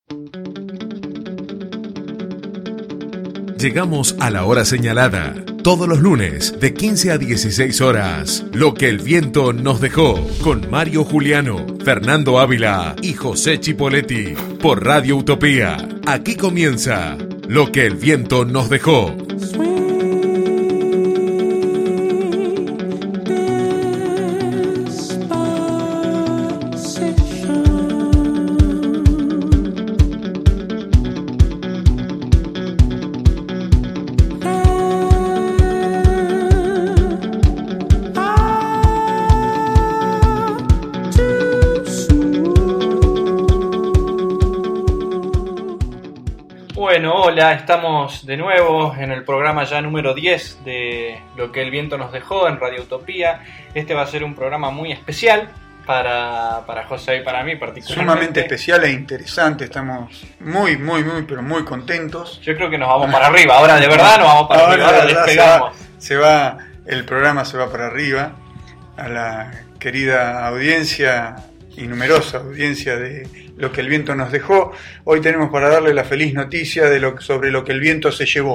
Llegamos a la hora señalada, todos los lunes de 15 a 16 horas. Lo que el viento nos dejó, con Mario Juliano, Fernando Ávila y José Chipoletti, por Radio Utopía. Aquí comienza Lo que el viento nos dejó. Bueno, hola, estamos de nuevo en el programa ya número 10 de Lo que el viento nos dejó en Radio Utopía. Este va a ser un programa muy especial para José y para mí particularmente. Sumamente especial e interesante, estamos muy, pero muy contentos. Yo creo que nos vamos para arriba, ahora de verdad nos vamos para arriba, ahora despegamos. El programa se va para arriba, a la querida audiencia y numerosa audiencia de Lo que el viento nos dejó. Hoy tenemos para darle la feliz noticia sobre lo que el viento se llevó.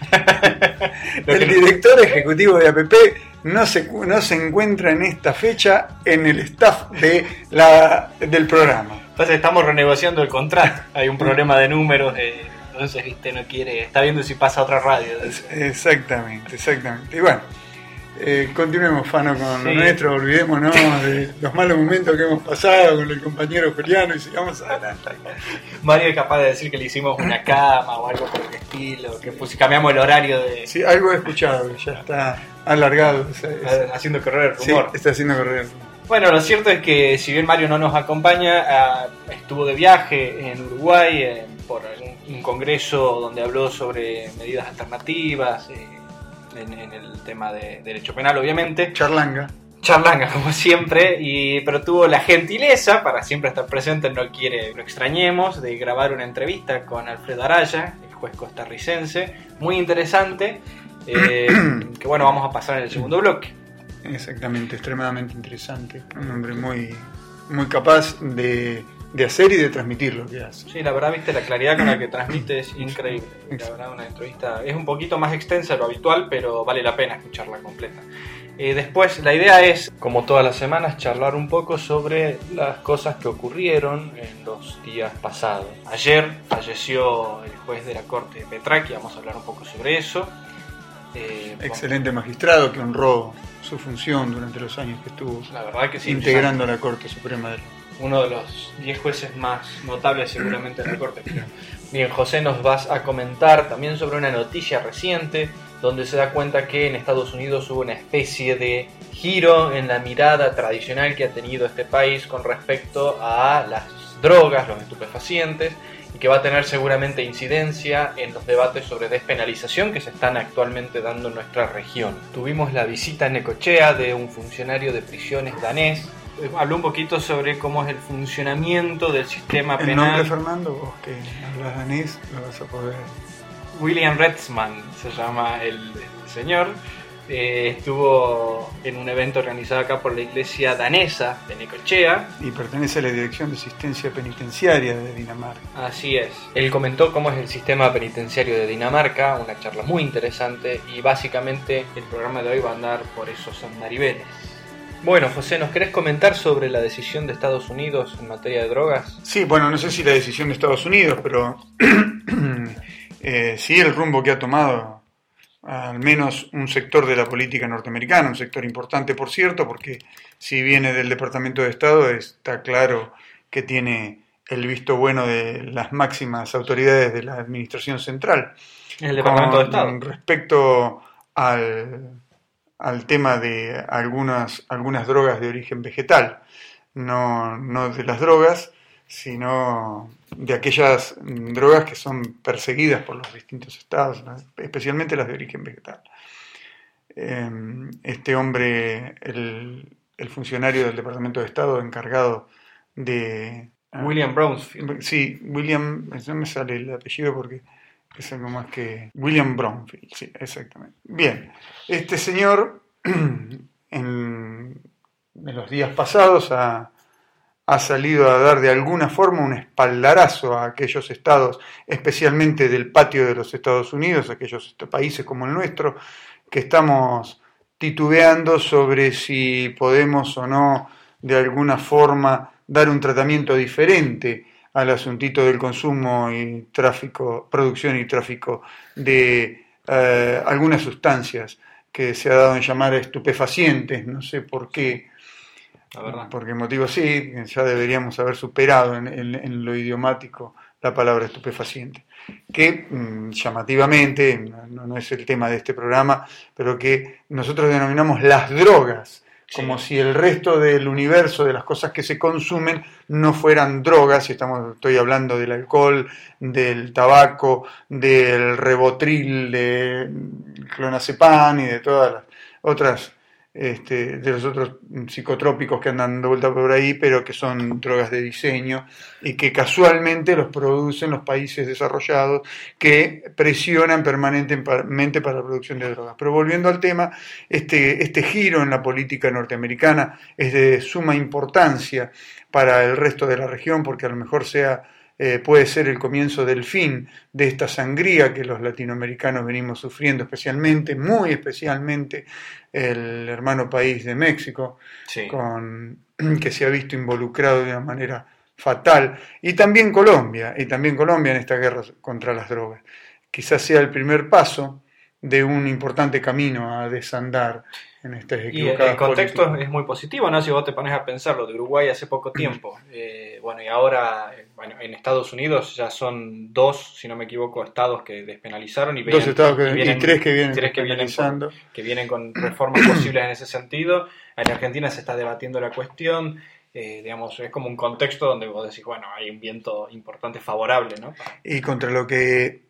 El director ejecutivo de APP no se encuentra en esta fecha en el staff del programa. Entonces estamos renegociando el contrato. Hay un problema de números, entonces no quiere, está viendo si pasa a otra radio. Exactamente. Y bueno, continuemos, Fano, con lo nuestro, olvidémonos de los malos momentos que hemos pasado con el compañero Juliano y sigamos adelante. Mario es capaz de decir que le hicimos una cama o algo por el estilo, que cambiamos el horario de... Sí, algo he escuchado, que ya está alargado. Haciendo correr el rumor. Sí, está haciendo correr el rumor. Bueno, lo cierto es que si bien Mario no nos acompaña, estuvo de viaje en Uruguay por un congreso donde habló sobre medidas alternativas, en el tema de derecho penal, obviamente. Charlanga, como siempre, pero tuvo la gentileza, para siempre estar presente, no extrañemos, de grabar una entrevista con Alfredo Araya, el juez costarricense, muy interesante, que bueno, vamos a pasar en el segundo bloque. Exactamente, extremadamente interesante, un hombre muy, muy capaz de hacer y de transmitir lo que hace. Sí, la verdad, viste, la claridad con la que transmite es increíble. La verdad, una entrevista es un poquito más extensa de lo habitual, pero vale la pena escucharla completa. Después, la idea es, como todas las semanas, charlar un poco sobre las cosas que ocurrieron en los días pasados. Ayer falleció el juez de la Corte de Petraqui, vamos a hablar un poco sobre eso. Excelente magistrado que honró su función durante los años que estuvo, la verdad que sí, integrando la Corte Suprema de uno de los 10 jueces más notables seguramente de la Corte. Bien, José, nos vas a comentar también sobre una noticia reciente donde se da cuenta que en Estados Unidos hubo una especie de giro en la mirada tradicional que ha tenido este país con respecto a las drogas, los estupefacientes, y que va a tener seguramente incidencia en los debates sobre despenalización que se están actualmente dando en nuestra región. Tuvimos la visita en Necochea de un funcionario de prisiones danés. Habló un poquito sobre cómo es el funcionamiento del sistema penal. ¿El nombre, Fernando? Vos que hablas danés lo vas a poder... William Retzmann se llama el señor. Estuvo en un evento organizado acá por la iglesia danesa de Necochea. Y pertenece a la Dirección de Asistencia Penitenciaria de Dinamarca. Así es. Él comentó cómo es el sistema penitenciario de Dinamarca, una charla muy interesante, y básicamente el programa de hoy va a andar por esos andariveles. Bueno, José, ¿nos querés comentar sobre la decisión de Estados Unidos en materia de drogas? Sí, bueno, no sé si la decisión de Estados Unidos, pero sí el rumbo que ha tomado al menos un sector de la política norteamericana, un sector importante, por cierto, porque si viene del Departamento de Estado, está claro que tiene el visto bueno de las máximas autoridades de la Administración Central. El Departamento de Estado. Respecto al tema de algunas drogas de origen vegetal, no de las drogas, sino de aquellas drogas que son perseguidas por los distintos estados, ¿no? Especialmente las de origen vegetal. Este hombre, el funcionario del Departamento de Estado encargado de... William Brownsfield. Sí, William, no me sale el apellido porque es algo más que... William Brownsfield, sí, exactamente. Bien, este señor en los días pasados ha ha salido a dar de alguna forma un espaldarazo a aquellos estados, especialmente del patio de los Estados Unidos, aquellos países como el nuestro, que estamos titubeando sobre si podemos o no de alguna forma dar un tratamiento diferente al asuntito del consumo y tráfico, producción y tráfico de algunas sustancias que se ha dado en llamar estupefacientes, no sé por qué, por qué motivo sí, ya deberíamos haber superado en lo idiomático la palabra estupefaciente, que llamativamente, no es el tema de este programa, pero que nosotros denominamos las drogas, como si el resto del universo de las cosas que se consumen no fueran drogas, y estoy hablando del alcohol, del tabaco, del Rivotril, del clonazepam y de todas las otras, de los otros psicotrópicos que andan dando vuelta por ahí, pero que son drogas de diseño y que casualmente los producen los países desarrollados que presionan permanentemente para la producción de drogas. Pero volviendo al tema, este giro en la política norteamericana es de suma importancia para el resto de la región, porque a lo mejor puede ser el comienzo del fin de esta sangría que los latinoamericanos venimos sufriendo, muy especialmente el hermano país de México, sí, que se ha visto involucrado de una manera fatal, y también Colombia en esta guerra contra las drogas. Quizás sea el primer paso de un importante camino a desandar en estas equivocadas. Y el contexto es muy positivo, ¿no? Si vos te pones a pensarlo, de Uruguay hace poco tiempo, y ahora, en Estados Unidos ya son 2, si no me equivoco, estados que despenalizaron y 2 estados y 3 que vienen despenalizando, que vienen con reformas posibles en ese sentido. En Argentina se está debatiendo la cuestión. Digamos, es como un contexto donde vos decís, bueno, hay un viento importante favorable, ¿no? Y contra lo que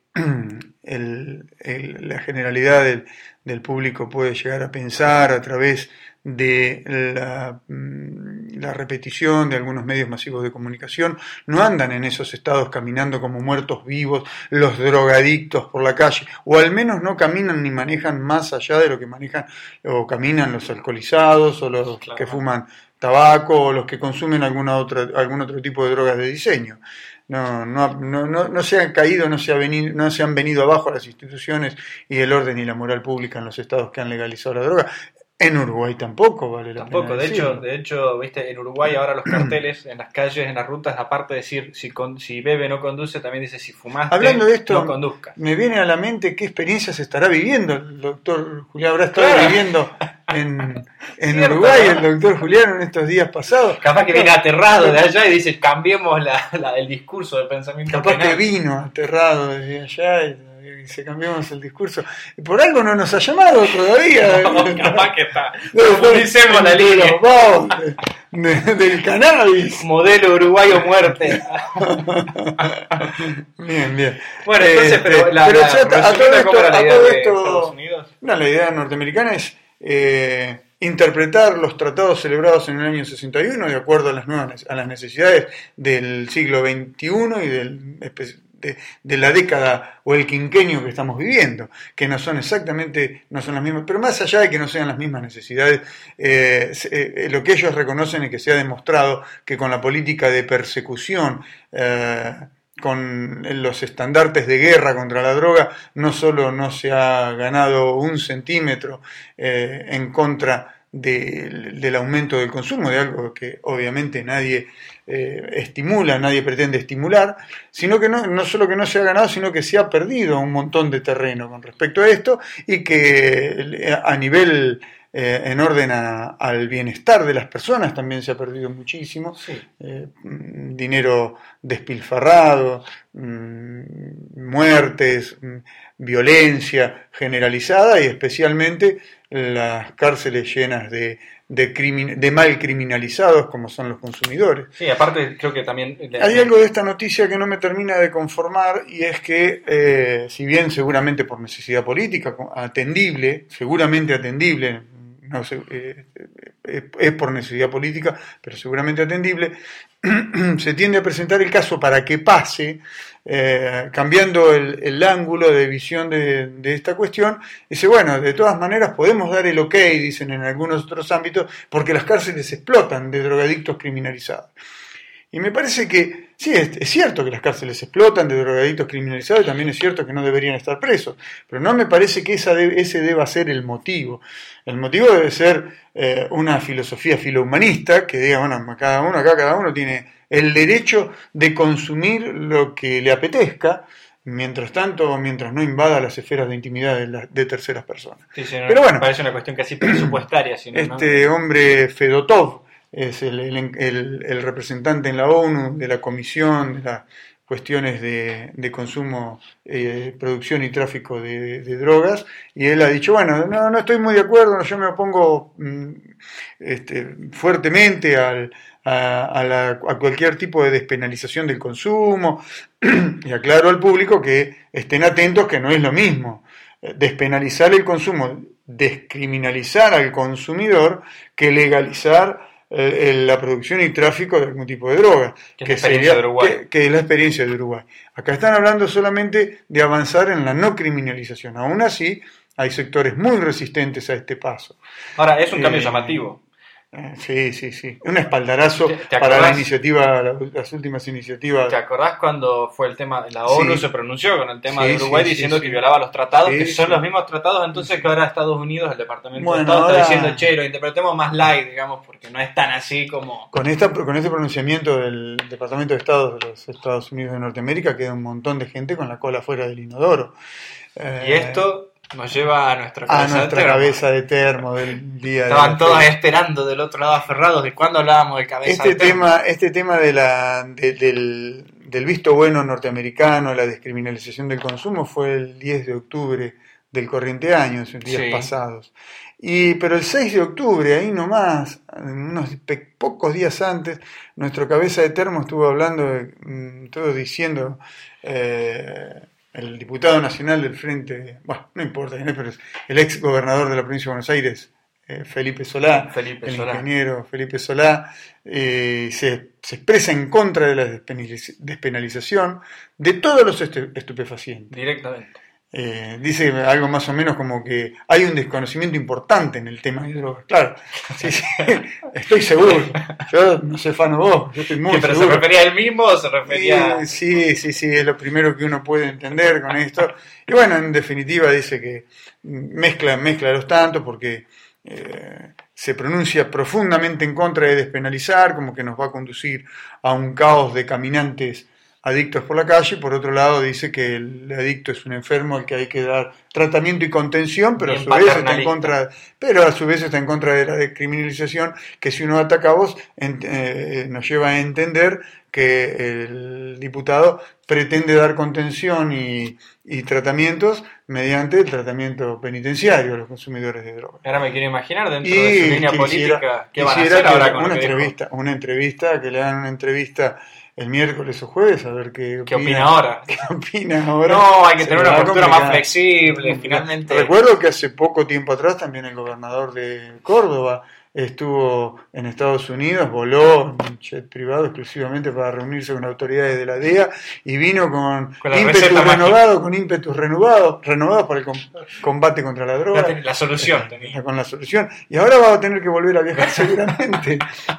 la generalidad del público puede llegar a pensar a través de la repetición de algunos medios masivos de comunicación, no andan en esos estados caminando como muertos vivos los drogadictos por la calle, o al menos no caminan ni manejan más allá de lo que manejan o caminan los alcoholizados o los que fuman tabaco o los que consumen algún otro tipo de drogas de diseño. No se han caído, no se han venido abajo las instituciones y el orden y la moral pública en los estados que han legalizado la droga. En Uruguay tampoco vale la pena decirlo. De hecho, viste, en Uruguay ahora los carteles en las calles, en las rutas, aparte de decir si bebe no conduce, también dice si fumaste Hablando de esto, no conduzca. Me viene a la mente qué experiencia se estará viviendo. El doctor Julián habrá estado viviendo en cierto, Uruguay, ¿no? El doctor Julián en estos días pasados. Capaz que viene aterrado de allá y dice cambiemos el discurso del pensamiento. Capaz que vino aterrado desde allá y se cambiamos el discurso. Y por algo no nos ha llamado todavía. No, capaz que está. Profundicemos la línea. Vamos, del cannabis. Modelo uruguayo muerte. Bien. Bueno, entonces, pero a todo esto, la idea norteamericana es interpretar los tratados celebrados en el año 61 de acuerdo a las necesidades del siglo XXI y de la década o el quinquenio que estamos viviendo, que no son las mismas, pero más allá de que no sean las mismas necesidades, lo que ellos reconocen es que se ha demostrado que con la política de persecución, con los estandartes de guerra contra la droga, no solo no se ha ganado un centímetro en contra del aumento del consumo, de algo que obviamente nadie nadie pretende estimular, sino que no solo que no se ha ganado, sino que se ha perdido un montón de terreno con respecto a esto, y que a nivel en orden al bienestar de las personas también se ha perdido muchísimo, sí. Dinero despilfarrado, muertes, violencia generalizada y especialmente las cárceles llenas de mal criminalizados como son los consumidores. Sí, aparte creo que también... Hay algo de esta noticia que no me termina de conformar, y es que si bien seguramente por necesidad política seguramente atendible, no sé, es por necesidad política, pero seguramente atendible, se tiende a presentar el caso para que pase, cambiando el ángulo de visión de esta cuestión. Dice, bueno, de todas maneras podemos dar el ok, dicen en algunos otros ámbitos, porque las cárceles explotan de drogadictos criminalizados. Y me parece que sí, es cierto que las cárceles explotan de drogadictos criminalizados y también es cierto que no deberían estar presos, pero no me parece que ese deba ser el motivo. El motivo debe ser una filosofía filohumanista que diga, bueno, cada uno tiene el derecho de consumir lo que le apetezca, mientras no invada las esferas de intimidad de terceras personas. Sí, no, pero bueno, parece una cuestión casi presupuestaria. Hombre Fedotov es el representante en la ONU de la Comisión de las cuestiones de consumo, producción y tráfico de drogas, y él ha dicho, bueno, no estoy muy de acuerdo, yo me opongo fuertemente a cualquier tipo de despenalización del consumo, y aclaro al público que estén atentos que no es lo mismo despenalizar el consumo, descriminalizar al consumidor, que legalizar la producción y tráfico de algún tipo de droga, que es la experiencia de Uruguay. Acá están hablando solamente de avanzar en la no criminalización. Aún así, hay sectores muy resistentes a este paso. Ahora, es un cambio llamativo. Sí. Un espaldarazo para la iniciativa, las últimas iniciativas. ¿Te acordás cuando fue el tema de la ONU? Se pronunció con el tema de Uruguay diciendo que violaba los tratados, que son los mismos tratados, entonces que ahora Estados Unidos, el Departamento de Estado, está diciendo, che, lo interpretemos más light, digamos, porque no es tan así como... Con este pronunciamiento del Departamento de Estado de los Estados Unidos de Norteamérica queda un montón de gente con la cola fuera del inodoro. Y esto nos lleva a nuestra cabeza de termo del día. Estaban todos esperando del otro lado aferrados de cuándo hablábamos de cabeza de termo. Este tema del visto bueno norteamericano, la descriminalización del consumo, fue el 10 de octubre del corriente año, en días pasados. Pero el 6 de octubre, ahí nomás, unos pocos días antes, nuestro cabeza de termo estuvo hablando, estuvo diciendo... el diputado nacional del Frente, bueno, no importa quién es, pero es el ex gobernador de la provincia de Buenos Aires, Felipe Solá, ingeniero Felipe Solá, se expresa en contra de la despenalización de todos los estupefacientes. Directamente. Dice algo más o menos como que hay un desconocimiento importante en el tema de drogas. Claro, sí, estoy seguro. Yo no soy fan de vos, yo estoy muy ¿Pero seguro. se refería a él mismo o se refería Sí, es lo primero que uno puede entender con esto. Y bueno, en definitiva dice que mezcla los tantos porque se pronuncia profundamente en contra de despenalizar, como que nos va a conducir a un caos de caminantes adictos por la calle. Por otro lado dice que el adicto es un enfermo al que hay que dar tratamiento y contención, pero a su vez está en contra de la descriminalización, que si uno ataca a vos nos lleva a entender que el diputado pretende dar contención y tratamientos mediante el tratamiento penitenciario a los consumidores de drogas. Ahora me quiero imaginar dentro de su línea política qué van a hacer ahora con una entrevista, que le hagan una entrevista el miércoles o jueves, a ver qué opina ahora. ¿Qué opina ahora? No, hay que tener una postura más flexible, finalmente. Recuerdo que hace poco tiempo atrás también el gobernador de Córdoba estuvo en Estados Unidos, voló en un jet privado exclusivamente para reunirse con autoridades de la DEA y vino con ímpetus renovados para el combate contra la droga. La solución. Con la solución. Y ahora va a tener que volver a viajar seguramente.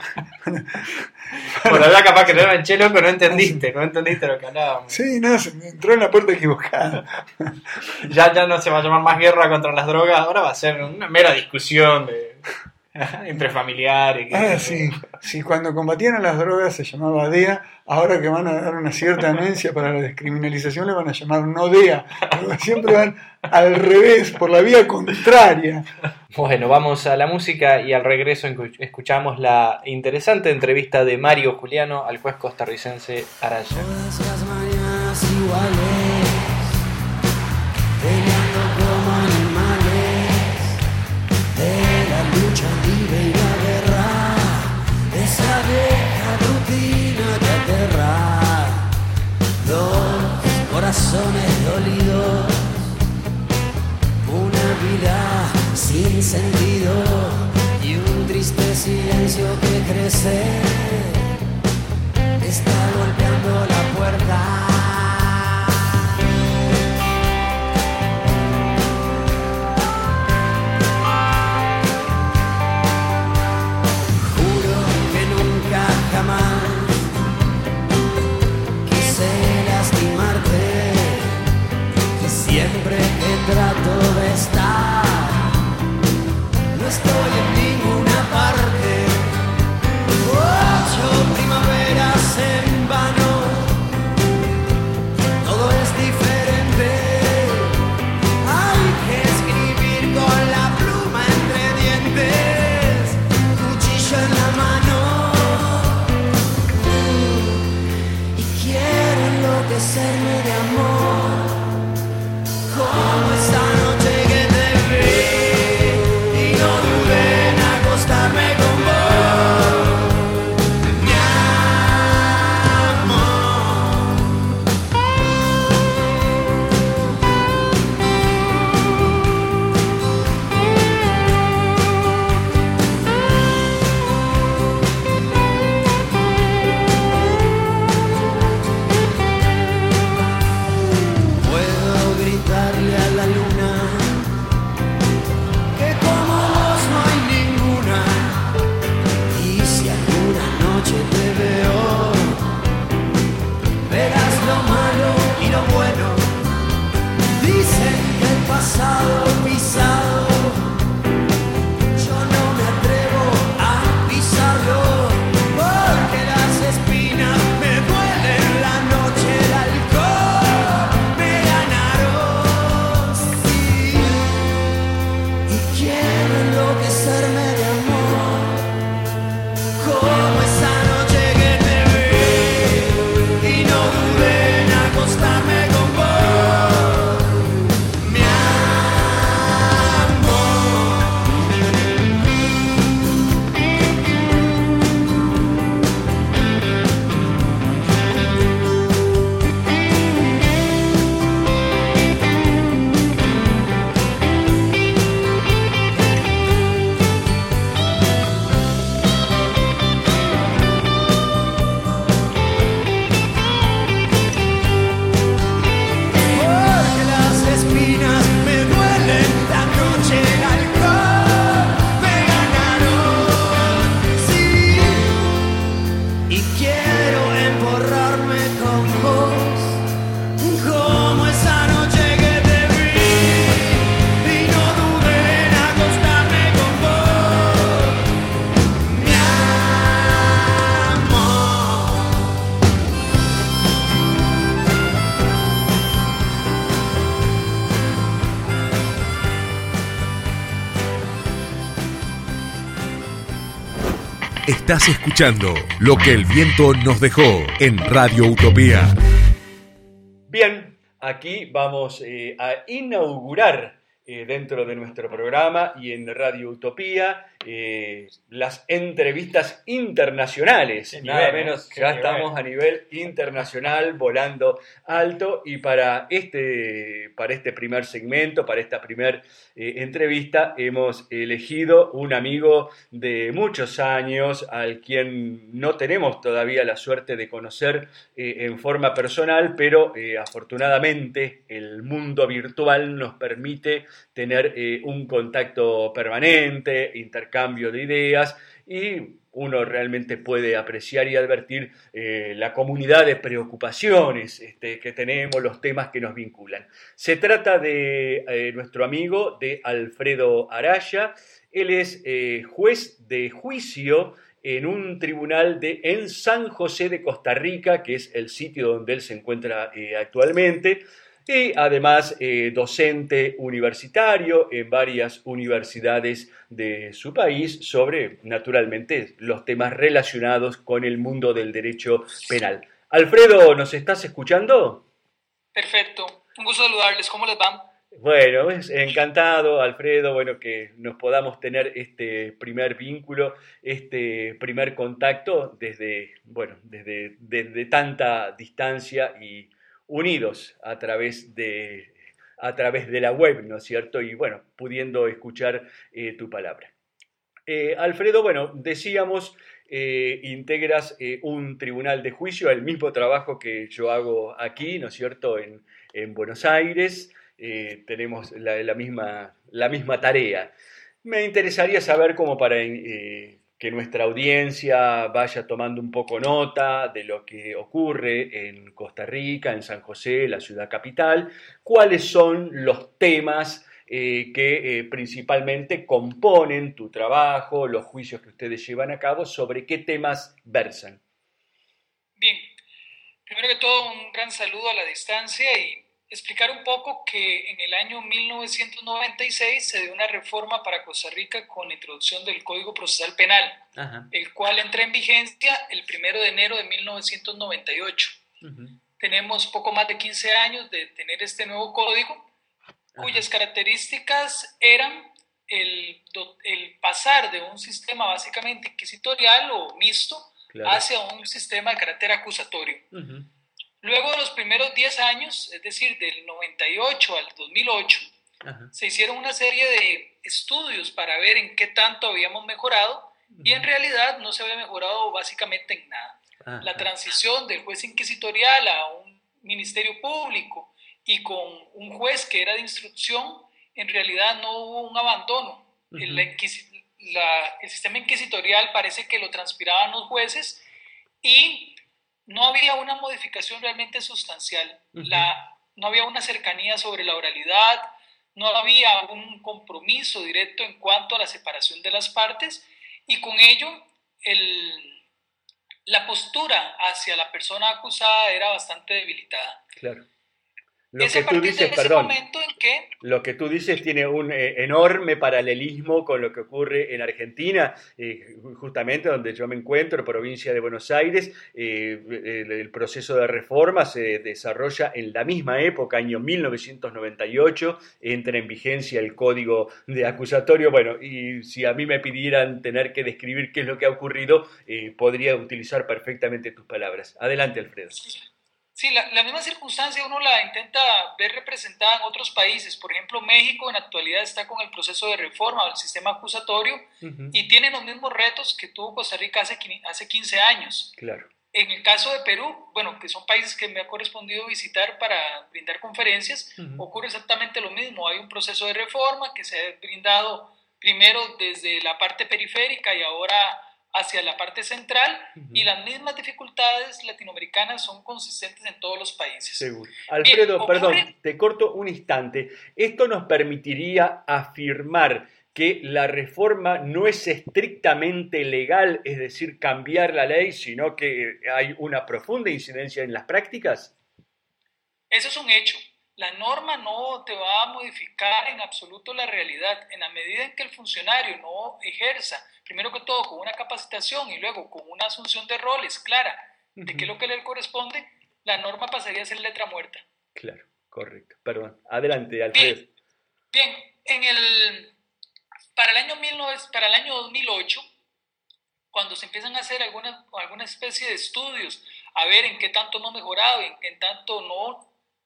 Por allá capaz que no era che, loco, no entendiste lo que hablábamos. Sí, no, se me entró en la puerta equivocada. Ya no se va a llamar más guerra contra las drogas, ahora va a ser una mera discusión entre familiares. Sí, cuando combatían a las drogas se llamaba DEA, ahora que van a dar una cierta anuencia para la descriminalización le van a llamar no DEA. Siempre van al revés, por la vía contraria. Bueno, vamos a la música y al regreso escuchamos la interesante entrevista de Mario Juliano al juez costarricense Araya. Todas las mañanas iguales, peleando como animales, de la lucha libre y la guerra, esa vieja rutina que aterra, dos corazones dolidos, una vida sin sentido y un triste silencio que crece, está golpeando la puerta. Juro que nunca jamás hacerme de amor, como esta noche que te vi y no dudé en acostarme con vos, mi amor. Puedo gritarle a la luna que como vos no hay ninguna, y si alguna noche te veo, verás lo malo y lo bueno. Dicen que el pasado pisado, yo no me atrevo a pisarlo, porque las espinas me duelen, la noche el alcohol me ganaron, sí. Y quiero enloquecerme de amor, como esa noche que te vi y no dudé en acostarme con vos, mi amor. Porque las espinas me duelen, la noche el alcohol me ganaron, sí. Y quiero emborrarme con vos, como esa noche que te vi y no dudé en acostarme con vos, mi amor. Estás escuchando Lo que el viento nos dejó en Radio Utopía. Bien, aquí vamos a inaugurar dentro de nuestro programa y en Radio Utopía las entrevistas internacionales. Qué Nada nivel, menos, qué ya nivel. estamos a nivel internacional volando alto, y para este primer segmento, para esta primer entrevista, hemos elegido un amigo de muchos años al quien no tenemos todavía la suerte de conocer en forma personal, pero afortunadamente el mundo virtual nos permite tener un contacto permanente, intercambio de ideas, y uno realmente puede apreciar y advertir la comunidad de preocupaciones que tenemos, los temas que nos vinculan. Se trata de nuestro amigo, de Alfredo Araya. Él es juez de juicio en un tribunal en San José de Costa Rica, que es el sitio donde él se encuentra actualmente. Y además docente universitario en varias universidades de su país sobre, naturalmente, los temas relacionados con el mundo del derecho penal. Alfredo, ¿nos estás escuchando? Perfecto, un gusto saludarles, ¿cómo les va? Bueno, encantado, Alfredo, bueno, que nos podamos tener este primer vínculo, este primer contacto desde tanta distancia y unidos a través de la web, ¿no es cierto? Y bueno, pudiendo escuchar tu palabra. Alfredo, bueno, decíamos, integras un tribunal de juicio, el mismo trabajo que yo hago aquí, ¿no es cierto?, en Buenos Aires. Tenemos la misma tarea. Me interesaría saber, como para que nuestra audiencia vaya tomando un poco nota de lo que ocurre en Costa Rica, en San José, la ciudad capital, cuáles son los temas que principalmente componen tu trabajo, los juicios que ustedes llevan a cabo, sobre qué temas versan. Bien, primero que todo un gran saludo a la distancia y explicar un poco que en el año 1996 se dio una reforma para Costa Rica con la introducción del Código Procesal Penal, el cual entra en vigencia el 1 de enero de 1998. tenemos poco más de 15 años de tener este nuevo código, cuyas características eran el pasar de un sistema básicamente inquisitorial o mixto, claro, hacia un sistema de carácter acusatorio. Uh-huh. Luego de los primeros 10 años, es decir, del 98 al 2008, uh-huh, se hicieron una serie de estudios para ver en qué tanto habíamos mejorado, uh-huh, y en realidad no se había mejorado básicamente en nada. Uh-huh. La transición del juez inquisitorial a un ministerio público y con un juez que era de instrucción, en realidad no hubo un abandono. Uh-huh. El sistema inquisitorial parece que lo transpiraban los jueces y no había una modificación realmente sustancial. Uh-huh. No había una cercanía sobre la oralidad, no había un compromiso directo en cuanto a la separación de las partes, y con ello la postura hacia la persona acusada era bastante debilitada. Claro. Lo que tú dices, perdón, lo que tú dices tiene un enorme paralelismo con lo que ocurre en Argentina, justamente donde yo me encuentro, provincia de Buenos Aires. El proceso de reforma se desarrolla en la misma época, año 1998, entra en vigencia el Código de Acusatorio. Bueno, y si a mí me pidieran tener que describir qué es lo que ha ocurrido, podría utilizar perfectamente tus palabras. Adelante, Alfredo. Sí, la misma circunstancia uno la intenta ver representada en otros países. Por ejemplo, México en la actualidad está con el proceso de reforma del sistema acusatorio, uh-huh, y tiene los mismos retos que tuvo Costa Rica hace 15 años. Claro. En el caso de Perú, bueno, que son países que me ha correspondido visitar para brindar conferencias, uh-huh, ocurre exactamente lo mismo. Hay un proceso de reforma que se ha brindado primero desde la parte periférica y ahora hacia la parte central, uh-huh, y las mismas dificultades latinoamericanas son consistentes en todos los países. Seguro. Alfredo, perdón, te corto un instante. ¿Esto nos permitiría afirmar que la reforma no es estrictamente legal, es decir, cambiar la ley, sino que hay una profunda incidencia en las prácticas? Eso es un hecho. La norma no te va a modificar en absoluto la realidad. En la medida en que el funcionario no ejerza, primero que todo con una capacitación y luego con una asunción de roles clara de qué es lo que le corresponde, la norma pasaría a ser letra muerta. Claro, correcto. Perdón. Adelante, Alfredo. Bien. Para el año 2008, cuando se empiezan a hacer alguna especie de estudios a ver en qué tanto no ha mejorado y en qué tanto no,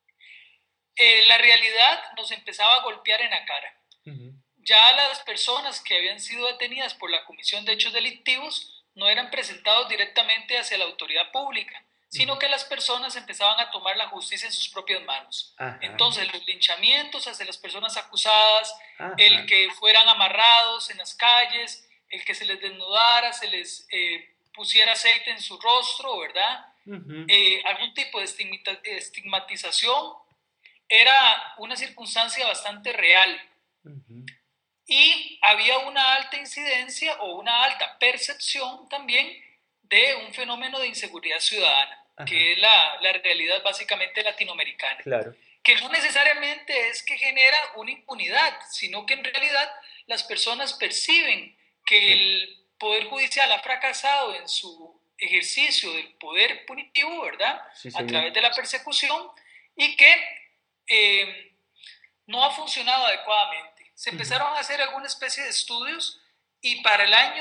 la realidad nos empezaba a golpear en la cara. Uh-huh. Ya las personas que habían sido detenidas por la Comisión de Hechos Delictivos no eran presentados directamente hacia la autoridad pública, sino que las personas empezaban a tomar la justicia en sus propias manos. Ajá. Entonces, los linchamientos hacia las personas acusadas, ajá, el que fueran amarrados en las calles, el que se les desnudara, se les pusiera aceite en su rostro, ¿verdad? Uh-huh. Algún tipo de estigmatización, era una circunstancia bastante real. Uh-huh. Y había una alta incidencia o una alta percepción también de un fenómeno de inseguridad ciudadana, ajá, que es la realidad básicamente latinoamericana. Claro. Que no necesariamente es que genera una impunidad, sino que en realidad las personas perciben que sí, el Poder Judicial ha fracasado en su ejercicio del poder punitivo, ¿verdad? Sí, a través de la persecución, y que no ha funcionado adecuadamente. Se empezaron a hacer alguna especie de estudios y para el año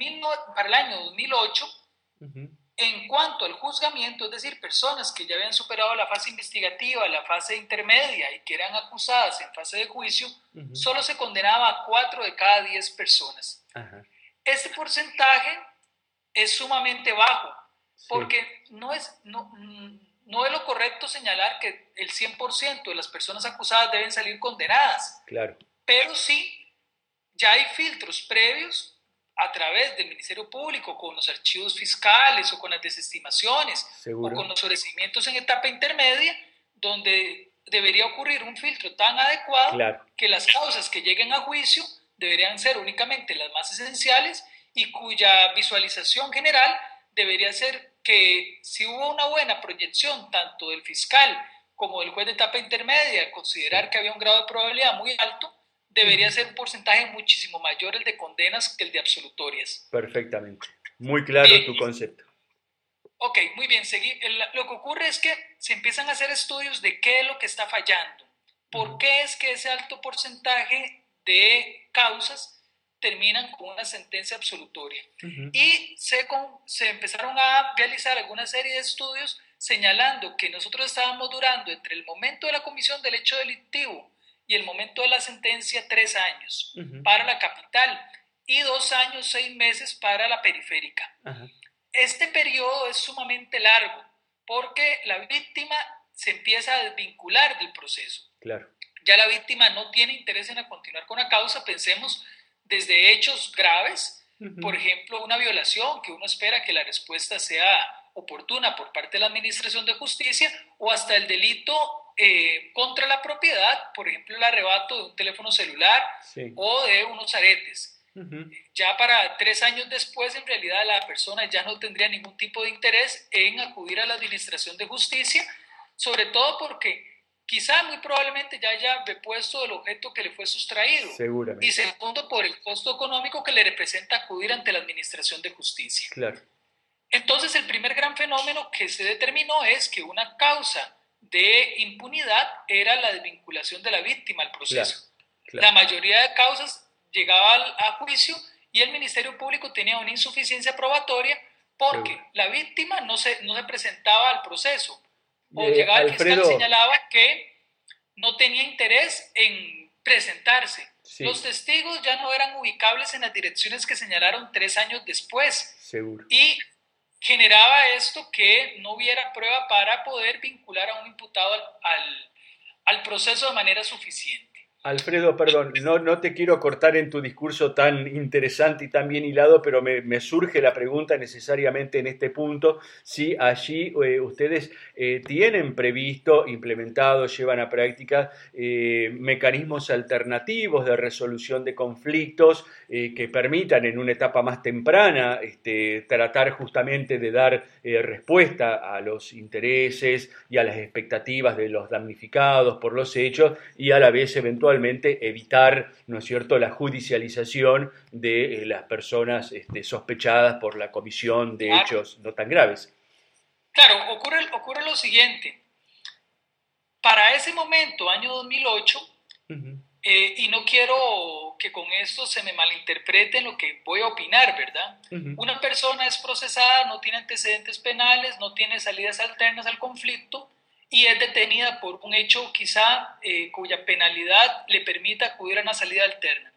2008, uh-huh, en cuanto al juzgamiento, es decir, personas que ya habían superado la fase investigativa, la fase intermedia y que eran acusadas en fase de juicio, uh-huh, solo se condenaba a 4 de cada 10 personas. Uh-huh. Este porcentaje es sumamente bajo, sí, porque no es lo correcto señalar que el 100% de las personas acusadas deben salir condenadas. Claro. Pero sí, ya hay filtros previos a través del Ministerio Público con los archivos fiscales o con las desestimaciones, ¿seguro?, o con los sobreseimientos en etapa intermedia, donde debería ocurrir un filtro tan adecuado, claro, que las causas que lleguen a juicio deberían ser únicamente las más esenciales y cuya visualización general debería ser que si hubo una buena proyección tanto del fiscal como del juez de etapa intermedia, considerar que había un grado de probabilidad muy alto, debería ser un porcentaje muchísimo mayor el de condenas que el de absolutorias. Perfectamente. Muy claro tu concepto. Ok, muy bien. Lo que ocurre es que se empiezan a hacer estudios de qué es lo que está fallando. ¿Por qué es que ese alto porcentaje de causas terminan con una sentencia absolutoria? Y se empezaron a realizar alguna serie de estudios señalando que nosotros estábamos durando entre el momento de la comisión del hecho delictivo y el momento de la sentencia 3 años para la capital y 2 años, 6 meses para la periférica. Este periodo es sumamente largo porque la víctima se empieza a desvincular del proceso. Claro. Ya la víctima no tiene interés en continuar con la causa. Pensemos desde hechos graves, por ejemplo, una violación, que uno espera que la respuesta sea oportuna por parte de la Administración de Justicia, o hasta el delito contra la propiedad, por ejemplo, el arrebato de un teléfono celular o de unos aretes. Ya para 3 años después, en realidad, la persona ya no tendría ningún tipo de interés en acudir a la Administración de Justicia, sobre todo porque quizá muy probablemente ya haya repuesto el objeto que le fue sustraído. Seguramente. Y segundo, por el costo económico que le representa acudir ante la Administración de Justicia. Claro. Entonces, el primer gran fenómeno que se determinó es que una causa de impunidad era la desvinculación de la víctima al proceso. Claro. La mayoría de causas llegaba a juicio y el Ministerio Público tenía una insuficiencia probatoria porque la víctima no se presentaba al proceso. O llegaba el fiscal, señalaba que no tenía interés en presentarse. Los testigos ya no eran ubicables en las direcciones que señalaron 3 años después. Seguro. Y generaba esto que no hubiera prueba para poder vincular a un imputado al proceso de manera suficiente. Alfredo, perdón, no te quiero cortar en tu discurso tan interesante y tan bien hilado, pero me surge la pregunta necesariamente en este punto, si allí ustedes tienen previsto, implementado, llevan a práctica mecanismos alternativos de resolución de conflictos que permitan en una etapa más temprana tratar justamente de dar respuesta a los intereses y a las expectativas de los damnificados por los hechos y a la vez eventualmente evitar, ¿no es cierto?, la judicialización de las personas sospechadas por la comisión de hechos no tan graves. Claro, ocurre lo siguiente. Para ese momento, año 2008, y no quiero que con esto se me malinterprete lo que voy a opinar, ¿verdad? Una persona es procesada, no tiene antecedentes penales, no tiene salidas alternas al conflicto, y es detenida por un hecho quizá cuya penalidad le permita acudir a una salida alterna.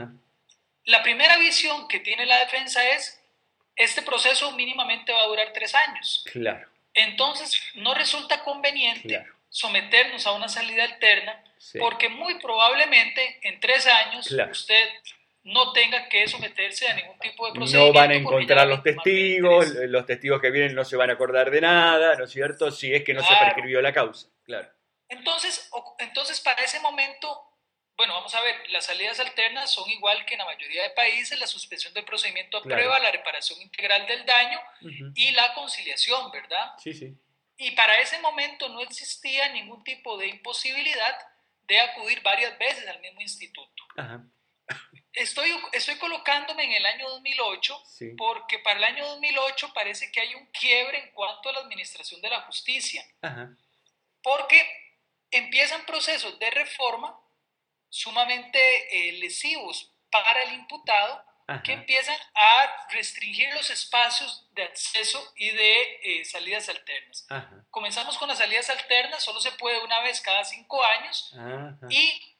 La primera visión que tiene la defensa es, este proceso mínimamente va a durar 3 años. Claro. Entonces, no resulta conveniente someternos a una salida alterna, porque muy probablemente en 3 años usted no tenga que someterse a ningún tipo de procedimiento. No van a encontrar los testigos que vienen no se van a acordar de nada, ¿no es cierto? Si es que no se prescribió la causa, claro. Entonces, para ese momento, bueno, vamos a ver, las salidas alternas son igual que en la mayoría de países, la suspensión del procedimiento a prueba, la reparación integral del daño y la conciliación, ¿verdad? Sí. Y para ese momento no existía ningún tipo de imposibilidad de acudir varias veces al mismo instituto. Estoy colocándome en el año 2008 porque para el año 2008 parece que hay un quiebre en cuanto a la administración de la justicia. Porque empiezan procesos de reforma sumamente lesivos para el imputado que empiezan a restringir los espacios de acceso y de salidas alternas. Comenzamos con las salidas alternas, solo se puede una vez cada 5 años y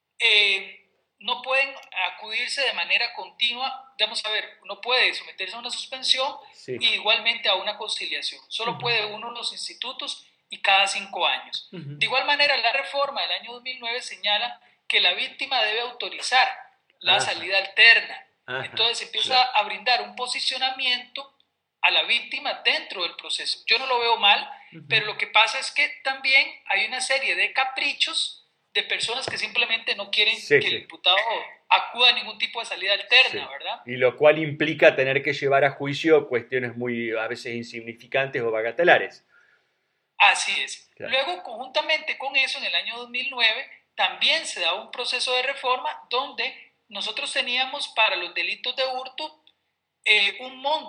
no pueden acudirse de manera continua, vamos a ver, no puede someterse a una suspensión y igualmente a una conciliación. Solo puede uno en los institutos y cada 5 años. De igual manera, la reforma del año 2009 señala que la víctima debe autorizar la salida alterna. Entonces empieza a brindar un posicionamiento a la víctima dentro del proceso. Yo no lo veo mal, pero lo que pasa es que también hay una serie de caprichos de personas que simplemente no quieren que el imputado acuda a ningún tipo de salida alterna, ¿verdad? Y lo cual implica tener que llevar a juicio cuestiones muy, a veces, insignificantes o bagatelares. Así es. Luego, conjuntamente con eso, en el año 2009, también se da un proceso de reforma donde nosotros teníamos para los delitos de hurto un monto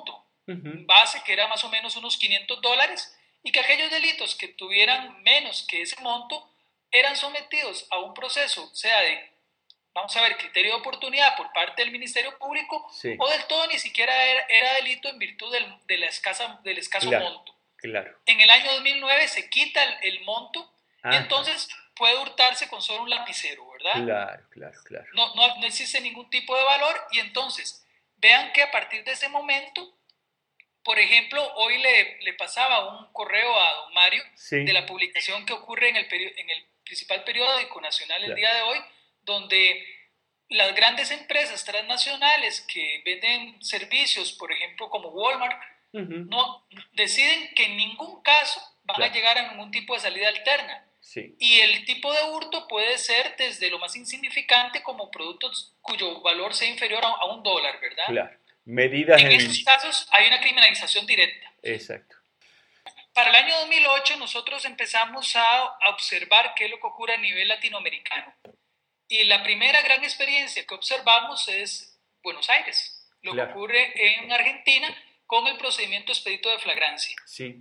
base, que era más o menos unos $500, y que aquellos delitos que tuvieran menos que ese monto eran sometidos a un proceso, sea de, vamos a ver, criterio de oportunidad por parte del Ministerio Público, o del todo ni siquiera era delito en virtud del escaso monto. Claro. En el año 2009 se quita el monto y entonces puede hurtarse con solo un lapicero, ¿verdad? Claro. No existe ningún tipo de valor, y entonces vean que a partir de ese momento, por ejemplo, hoy le pasaba un correo a don Mario de la publicación que ocurre en el principal periódico nacional el día de hoy, donde las grandes empresas transnacionales que venden servicios, por ejemplo, como Walmart, no deciden que en ningún caso van a llegar a ningún tipo de salida alterna. Y el tipo de hurto puede ser desde lo más insignificante como productos cuyo valor sea inferior a $1, ¿verdad? Claro. Medidas en esos casos hay una criminalización directa. Exacto. Para el año 2008 nosotros empezamos a observar qué es lo que ocurre a nivel latinoamericano. Y la primera gran experiencia que observamos es Buenos Aires, lo que ocurre en Argentina con el procedimiento expedito de flagrancia.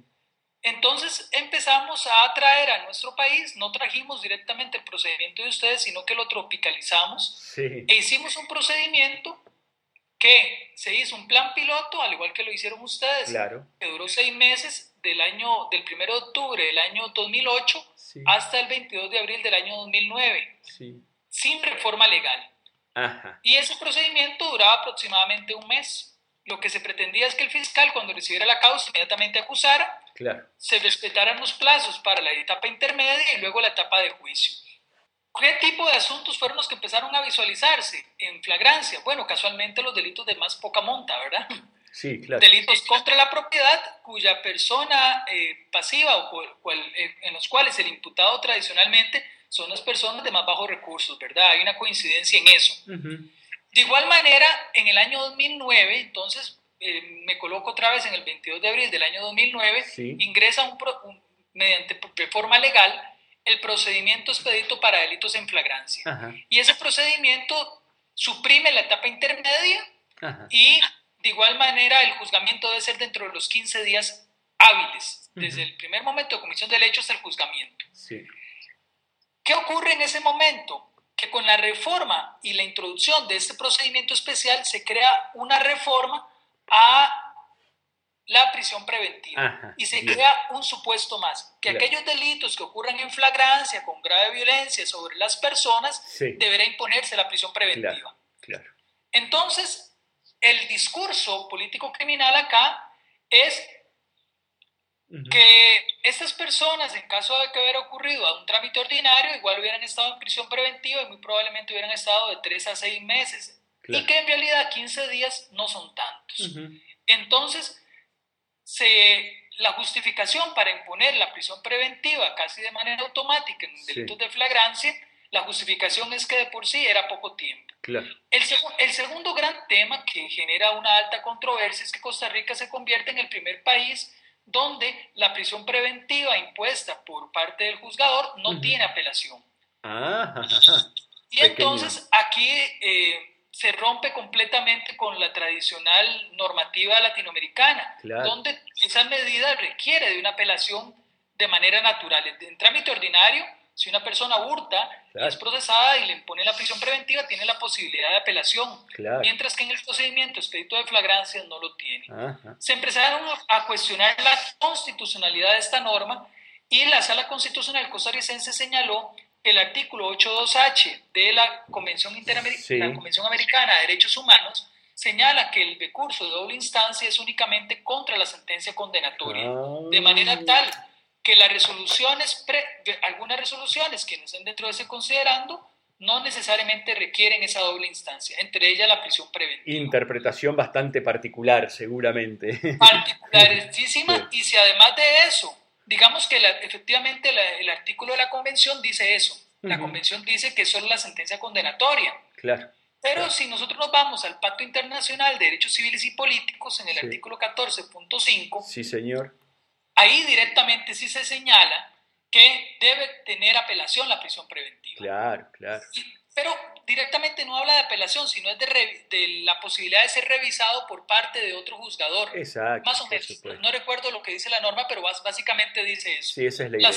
Entonces empezamos a traer a nuestro país, no trajimos directamente el procedimiento de ustedes, sino que lo tropicalizamos e hicimos un procedimiento que se hizo un plan piloto, al igual que lo hicieron ustedes, que duró 6 meses, del 1 de octubre del año 2008 hasta el 22 de abril del año 2009, sin reforma legal. Y ese procedimiento duraba aproximadamente un mes. Lo que se pretendía es que el fiscal, cuando recibiera la causa, inmediatamente acusara, se respetaran los plazos para la etapa intermedia y luego la etapa de juicio. ¿Qué tipo de asuntos fueron los que empezaron a visualizarse en flagrancia? Bueno, casualmente los delitos de más poca monta, ¿verdad? Delitos contra la propiedad cuya persona pasiva en los cuales el imputado tradicionalmente son las personas de más bajos recursos, ¿verdad? Hay una coincidencia en eso. De igual manera, en el año 2009, entonces, me coloco otra vez en el 22 de abril del año 2009, ingresa mediante reforma legal el procedimiento expedito para delitos en flagrancia. Y ese procedimiento suprime la etapa intermedia y de igual manera el juzgamiento debe ser dentro de los 15 días hábiles, desde el primer momento de comisión del hecho hasta el juzgamiento. ¿Qué ocurre en ese momento? Que con la reforma y la introducción de este procedimiento especial se crea una reforma a la prisión preventiva y se crea un supuesto más, que aquellos delitos que ocurran en flagrancia con grave violencia sobre las personas deberá imponerse la prisión preventiva. Entonces, el discurso político criminal acá es que estas personas, en caso de que hubiera ocurrido a un trámite ordinario, igual hubieran estado en prisión preventiva y muy probablemente hubieran estado de 3 a 6 meses y que en realidad 15 días no son tantos. Entonces, la justificación para imponer la prisión preventiva casi de manera automática en delitos de flagrancia, la justificación es que de por sí era poco tiempo. El segundo gran tema que genera una alta controversia es que Costa Rica se convierte en el primer país donde la prisión preventiva impuesta por parte del juzgador no tiene apelación. Y entonces aquí se rompe completamente con la tradicional normativa latinoamericana, donde esa medida requiere de una apelación de manera natural. En trámite ordinario, si una persona hurta y es procesada y le impone la prisión preventiva, tiene la posibilidad de apelación, mientras que en el procedimiento expedito de flagrancia no lo tiene. Se empezaron a cuestionar la constitucionalidad de esta norma y la Sala Constitucional costarricense señaló que el artículo 8.2h de la Convención Americana de Derechos Humanos señala que el recurso de doble instancia es únicamente contra la sentencia condenatoria, de manera tal que las resoluciones, algunas resoluciones que no estén dentro de ese considerando, no necesariamente requieren esa doble instancia, entre ellas la prisión preventiva. Interpretación bastante particular, seguramente. Particularísima, y si además de eso, digamos que efectivamente el artículo de la Convención dice eso, la Convención dice que es solo la sentencia condenatoria. Pero si nosotros nos vamos al Pacto Internacional de Derechos Civiles y Políticos, en el artículo 14.5, sí, señor. Ahí directamente sí se señala que debe tener apelación la prisión preventiva. Claro, claro. Pero directamente no habla de apelación, sino es de la posibilidad de ser revisado por parte de otro juzgador. Exacto. Más o menos. No recuerdo lo que dice la norma, pero básicamente dice eso. Sí, esa es la idea.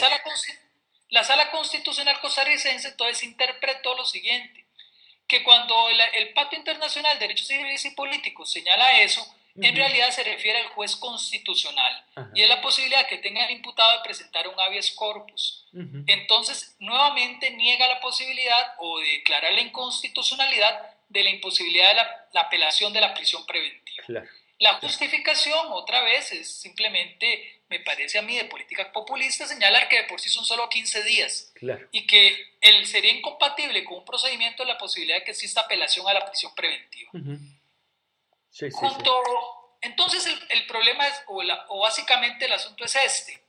La Sala Constitucional costarricense entonces interpretó lo siguiente, que cuando el Pacto Internacional de Derechos Civiles y Políticos señala eso, en realidad se refiere al juez constitucional. Ajá. Y es la posibilidad que tenga el imputado de presentar un habeas corpus. Entonces, nuevamente niega la posibilidad o declara la inconstitucionalidad de la imposibilidad de la apelación de la prisión preventiva. Claro. La justificación, otra vez, es simplemente, me parece a mí, de política populista, señalar que de por sí son solo 15 días. Claro. Y que sería incompatible con un procedimiento la posibilidad de que exista apelación a la prisión preventiva. Sí. Entonces el problema es, o básicamente el asunto es este.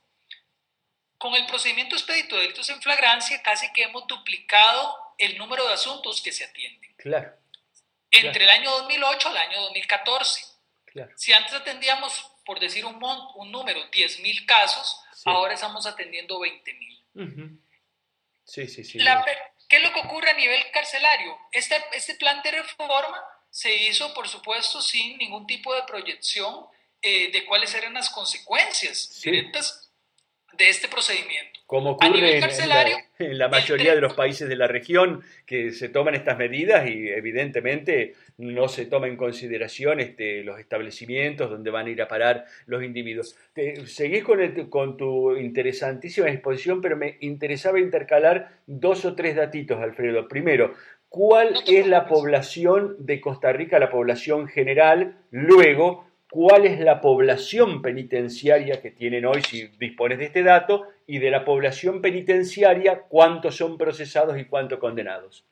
Con el procedimiento expedito de delitos en flagrancia casi que hemos duplicado el número de asuntos que se atienden. Claro. Entre el año 2008 al año 2014. Claro. Si antes atendíamos, por decir un número, 10.000 casos, ahora estamos atendiendo 20.000. Sí. ¿Qué es lo que ocurre a nivel carcelario? Este plan de reforma se hizo, por supuesto, sin ningún tipo de proyección de cuáles eran las consecuencias directas de este procedimiento. Como ocurre en la mayoría de los países de la región, que se toman estas medidas y evidentemente no se toma en consideración los establecimientos donde van a ir a parar los individuos. Seguís con tu interesantísima exposición, pero me interesaba intercalar 2 o 3 datitos, Alfredo. Primero, ¿cuál es la población de Costa Rica, la población general? Luego, ¿cuál es la población penitenciaria que tienen hoy, si dispones de este dato? Y de la población penitenciaria, ¿cuántos son procesados y cuántos condenados?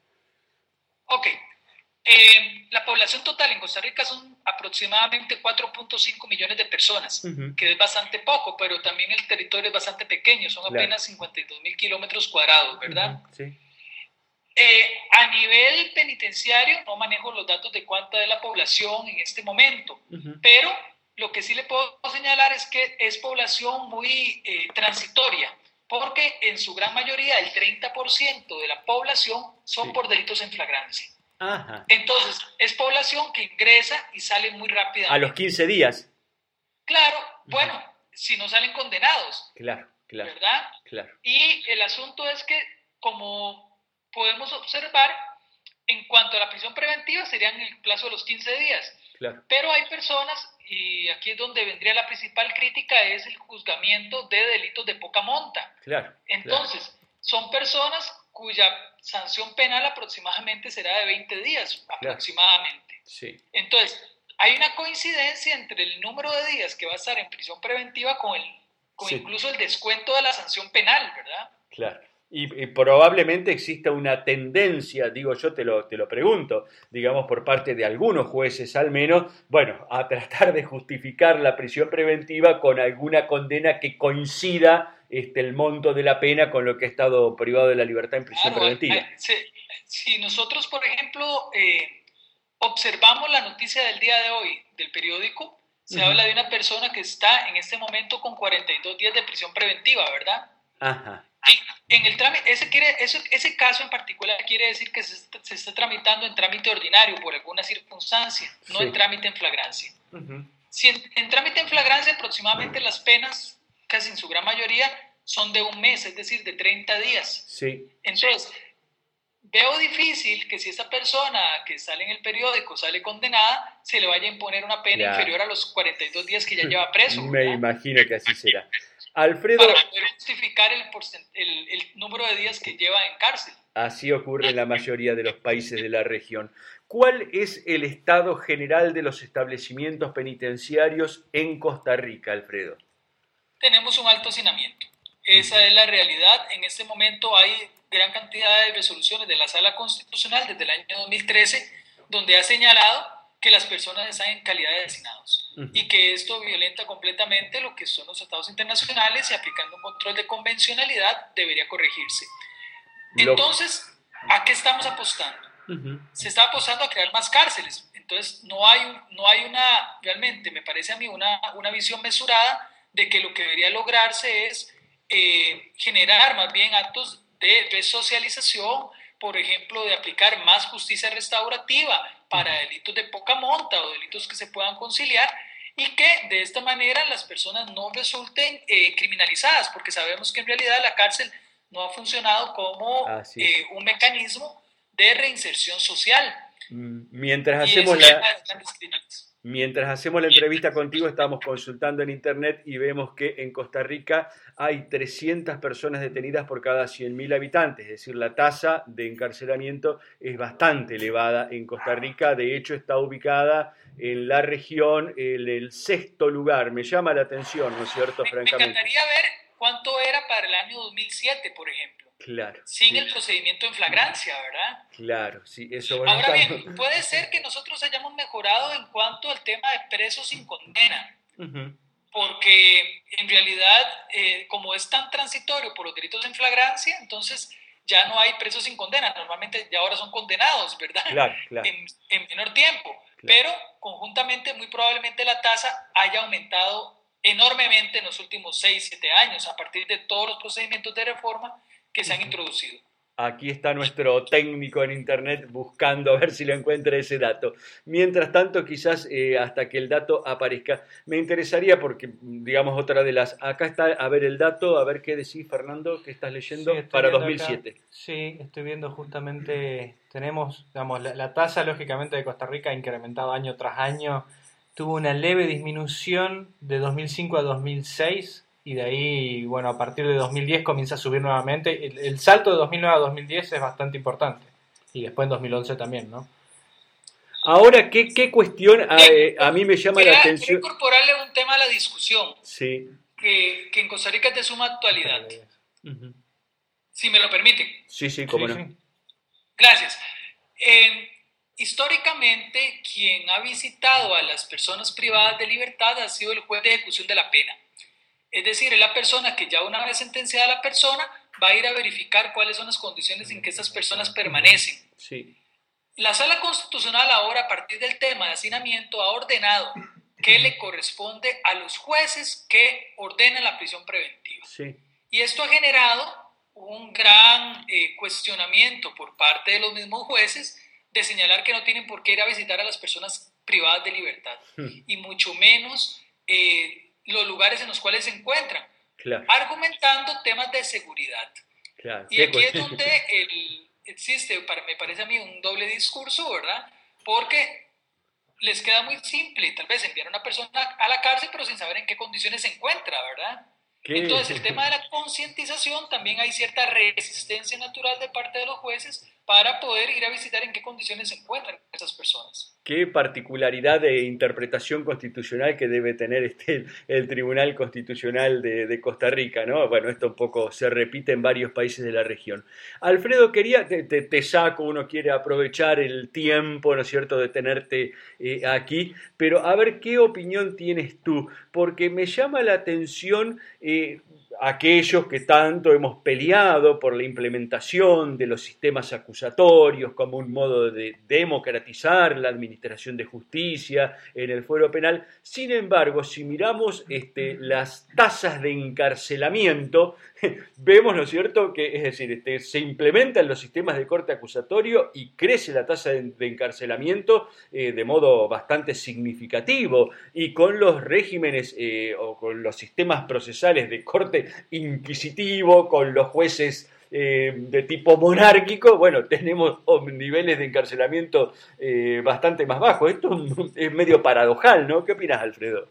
Ok. La población total en Costa Rica son aproximadamente 4.5 millones de personas, que es bastante poco, pero también el territorio es bastante pequeño, son apenas 52.000 kilómetros cuadrados, ¿verdad? Sí. A nivel penitenciario no manejo los datos de cuánta es la población en este momento, pero lo que sí le puedo señalar es que es población muy transitoria, porque en su gran mayoría el 30% de la población son por delitos en flagrancia. Ajá. Entonces es población que ingresa y sale muy rápidamente. A los 15 días. Claro, bueno, si no salen condenados. Claro. ¿Verdad? Claro. Y el asunto es que, como podemos observar, en cuanto a la prisión preventiva serían en el plazo de los 15 días. Claro. Pero hay personas, y aquí es donde vendría la principal crítica, es el juzgamiento de delitos de poca monta. Claro. Entonces, son personas cuya sanción penal aproximadamente será de 20 días, aproximadamente. Sí. Entonces, hay una coincidencia entre el número de días que va a estar en prisión preventiva con incluso el descuento de la sanción penal, ¿verdad? Claro. Y probablemente exista una tendencia, digo yo, te lo pregunto, digamos por parte de algunos jueces al menos, bueno, a tratar de justificar la prisión preventiva con alguna condena que coincida el monto de la pena con lo que ha estado privado de la libertad en prisión preventiva. Si nosotros, por ejemplo, observamos la noticia del día de hoy del periódico, se habla de una persona que está en este momento con 42 días de prisión preventiva, ¿verdad? Ajá. En el trámite, ese caso en particular quiere decir que se está tramitando en trámite ordinario por alguna circunstancia, no en trámite en flagrancia. Si en trámite en flagrancia aproximadamente las penas, casi en su gran mayoría, son de un mes, es decir, de 30 días. Sí. Entonces, veo difícil que si esa persona que sale en el periódico sale condenada, se le vaya a imponer una pena inferior a los 42 días que ya lleva preso. Me imagino que así será. Alfredo, para poder justificar el número de días que lleva en cárcel. Así ocurre en la mayoría de los países de la región. ¿Cuál es el estado general de los establecimientos penitenciarios en Costa Rica, Alfredo? Tenemos un alto hacinamiento. Esa es la realidad. En este momento hay gran cantidad de resoluciones de la Sala Constitucional desde el año 2013, donde ha señalado que las personas están en calidad de hacinados y que esto violenta completamente lo que son los tratados internacionales y aplicando un control de convencionalidad debería corregirse. Entonces, ¿a qué estamos apostando? Se está apostando a crear más cárceles. Entonces, no hay realmente me parece a mí una visión mesurada de que lo que debería lograrse es generar más bien actos de resocialización, por ejemplo, de aplicar más justicia restaurativa para delitos de poca monta o delitos que se puedan conciliar, y que de esta manera las personas no resulten criminalizadas, porque sabemos que en realidad la cárcel no ha funcionado como un mecanismo de reinserción social. Mientras hacemos la entrevista contigo, estamos consultando en internet y vemos que en Costa Rica hay 300 personas detenidas por cada 100.000 habitantes, es decir, la tasa de encarcelamiento es bastante elevada en Costa Rica. De hecho, está ubicada en la región en el 6º lugar. Me llama la atención, ¿no es cierto? Francamente. Me encantaría ver cuánto era para el año 2007, por ejemplo. Claro. Sin el procedimiento en flagrancia, ¿verdad? Claro, sí, eso. Bueno, ahora bien, puede ser que nosotros hayamos mejorado en cuanto al tema de presos sin condena, porque en realidad, como es tan transitorio por los delitos en flagrancia, entonces ya no hay presos sin condena, normalmente ya ahora son condenados, ¿verdad? Claro. En menor tiempo, pero conjuntamente muy probablemente la tasa haya aumentado enormemente en los últimos 6-7 años, a partir de todos los procedimientos de reforma que se han introducido. Aquí está nuestro técnico en internet buscando a ver si lo encuentra ese dato. Mientras tanto, quizás hasta que el dato aparezca, me interesaría porque, digamos, otra de las... Acá está, a ver el dato, a ver qué decís, Fernando, que estás leyendo para 2007. Acá. Sí, estoy viendo justamente, tenemos, digamos, la tasa, lógicamente, de Costa Rica ha incrementado año tras año, tuvo una leve disminución de 2005 a 2006, y de ahí, bueno, a partir de 2010 comienza a subir nuevamente. El salto de 2009 a 2010 es bastante importante. Y después en 2011 también, ¿no? Ahora, ¿qué cuestión a mí me llama la atención? Quiero incorporarle un tema a la discusión. Sí. Que en Costa Rica es de suma actualidad. Si me lo permiten. Sí, cómo no. Sí. Gracias. Históricamente, quien ha visitado a las personas privadas de libertad ha sido el juez de ejecución de la pena. Es decir, es la persona que ya una vez sentenciada la persona va a ir a verificar cuáles son las condiciones en que estas personas permanecen. Sí. La Sala Constitucional ahora, a partir del tema de hacinamiento, ha ordenado que le corresponde a los jueces que ordenan la prisión preventiva. Sí. Y esto ha generado un gran cuestionamiento por parte de los mismos jueces de señalar que no tienen por qué ir a visitar a las personas privadas de libertad, y mucho menos los lugares en los cuales se encuentran, argumentando temas de seguridad. Y aquí es donde existe, me parece a mí, un doble discurso, ¿verdad? Porque les queda muy simple, tal vez enviar a una persona a la cárcel, pero sin saber en qué condiciones se encuentra, ¿verdad? Entonces, el tema de la concientización, también hay cierta resistencia natural de parte de los jueces para poder ir a visitar en qué condiciones se encuentran esas personas. Qué particularidad de interpretación constitucional que debe tener el Tribunal Constitucional de Costa Rica, ¿no? Bueno, esto un poco se repite en varios países de la región. Alfredo, te saco, uno quiere aprovechar el tiempo, ¿no es cierto?, de tenerte aquí, pero a ver qué opinión tienes tú, porque me llama la atención aquellos que tanto hemos peleado por la implementación de los sistemas acusatorios como un modo de democratizar la administración de justicia en el fuero penal. Sin embargo, si miramos las tasas de encarcelamiento, vemos, ¿no es cierto?, que es decir, se implementan los sistemas de corte acusatorio y crece la tasa de encarcelamiento de modo bastante significativo, y con los regímenes o con los sistemas procesales de corte inquisitivo, con los jueces de tipo monárquico, bueno, tenemos niveles de encarcelamiento bastante más bajos. Esto es medio paradojal, ¿no? ¿Qué opinas, Alfredo?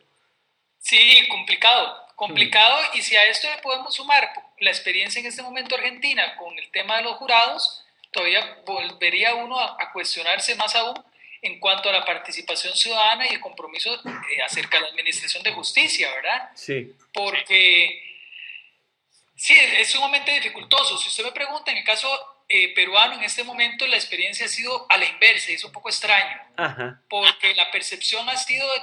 Sí, complicado, y si a esto le podemos sumar la experiencia en este momento argentina con el tema de los jurados, todavía volvería uno a cuestionarse más aún en cuanto a la participación ciudadana y el compromiso acerca de la administración de justicia, ¿verdad? Sí. Porque sí, es sumamente dificultoso. Si usted me pregunta, en el caso peruano, en este momento la experiencia ha sido a la inversa, es un poco extraño. Ajá. Porque la percepción ha sido de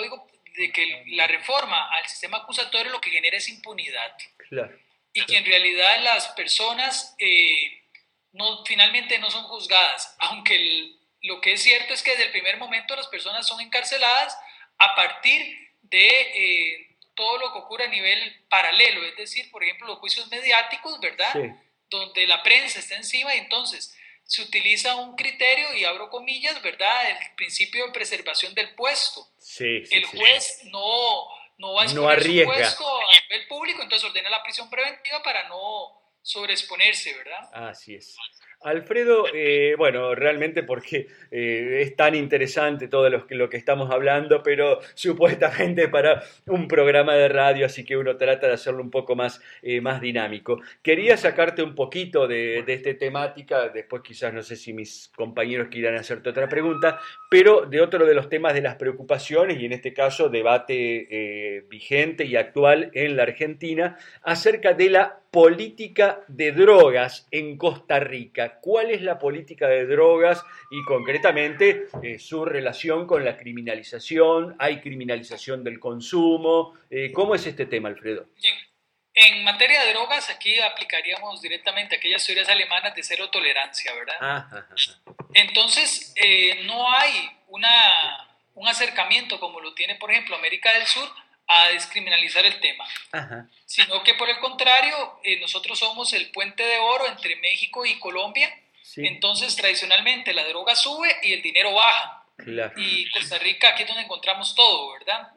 que la reforma al sistema acusatorio lo que genera es impunidad. Claro. Y que en realidad las personas finalmente no son juzgadas, aunque lo que es cierto es que desde el primer momento las personas son encarceladas a partir de todo lo que ocurre a nivel paralelo, es decir, por ejemplo, los juicios mediáticos, ¿verdad? Sí. Donde la prensa está encima y entonces se utiliza un criterio, y abro comillas, ¿verdad? El principio de preservación del puesto. Sí, el juez no va a exponer su puesto a nivel público, entonces ordena la prisión preventiva para no sobreexponerse, ¿verdad? Así es. Alfredo, bueno, realmente porque es tan interesante todo lo que estamos hablando, pero supuestamente para un programa de radio, así que uno trata de hacerlo un poco más dinámico. Quería sacarte un poquito de esta temática, después quizás no sé si mis compañeros quieran hacerte otra pregunta, pero de otro de los temas de las preocupaciones, y en este caso debate vigente y actual en la Argentina, acerca de la política de drogas en Costa Rica. ¿Cuál es la política de drogas y concretamente su relación con la criminalización? ¿Hay criminalización del consumo? ¿Cómo es este tema, Alfredo? Bien. En materia de drogas, aquí aplicaríamos directamente aquellas teorías alemanas de cero tolerancia, ¿verdad? Entonces, no hay un acercamiento como lo tiene, por ejemplo, América del Sur, a descriminalizar el tema, sino que por el contrario, nosotros somos el puente de oro entre México y Colombia. Sí. Entonces tradicionalmente la droga sube y el dinero baja, claro. Y Costa Rica, aquí es donde encontramos todo, ¿verdad?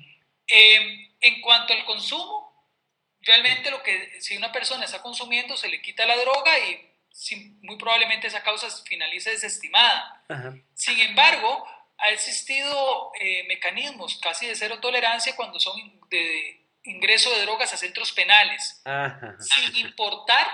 En cuanto al consumo, realmente si una persona está consumiendo, se le quita la droga y muy probablemente esa causa finalice desestimada. Sin embargo, ha existido mecanismos casi de cero tolerancia cuando son de ingreso de drogas a centros penales, sin importar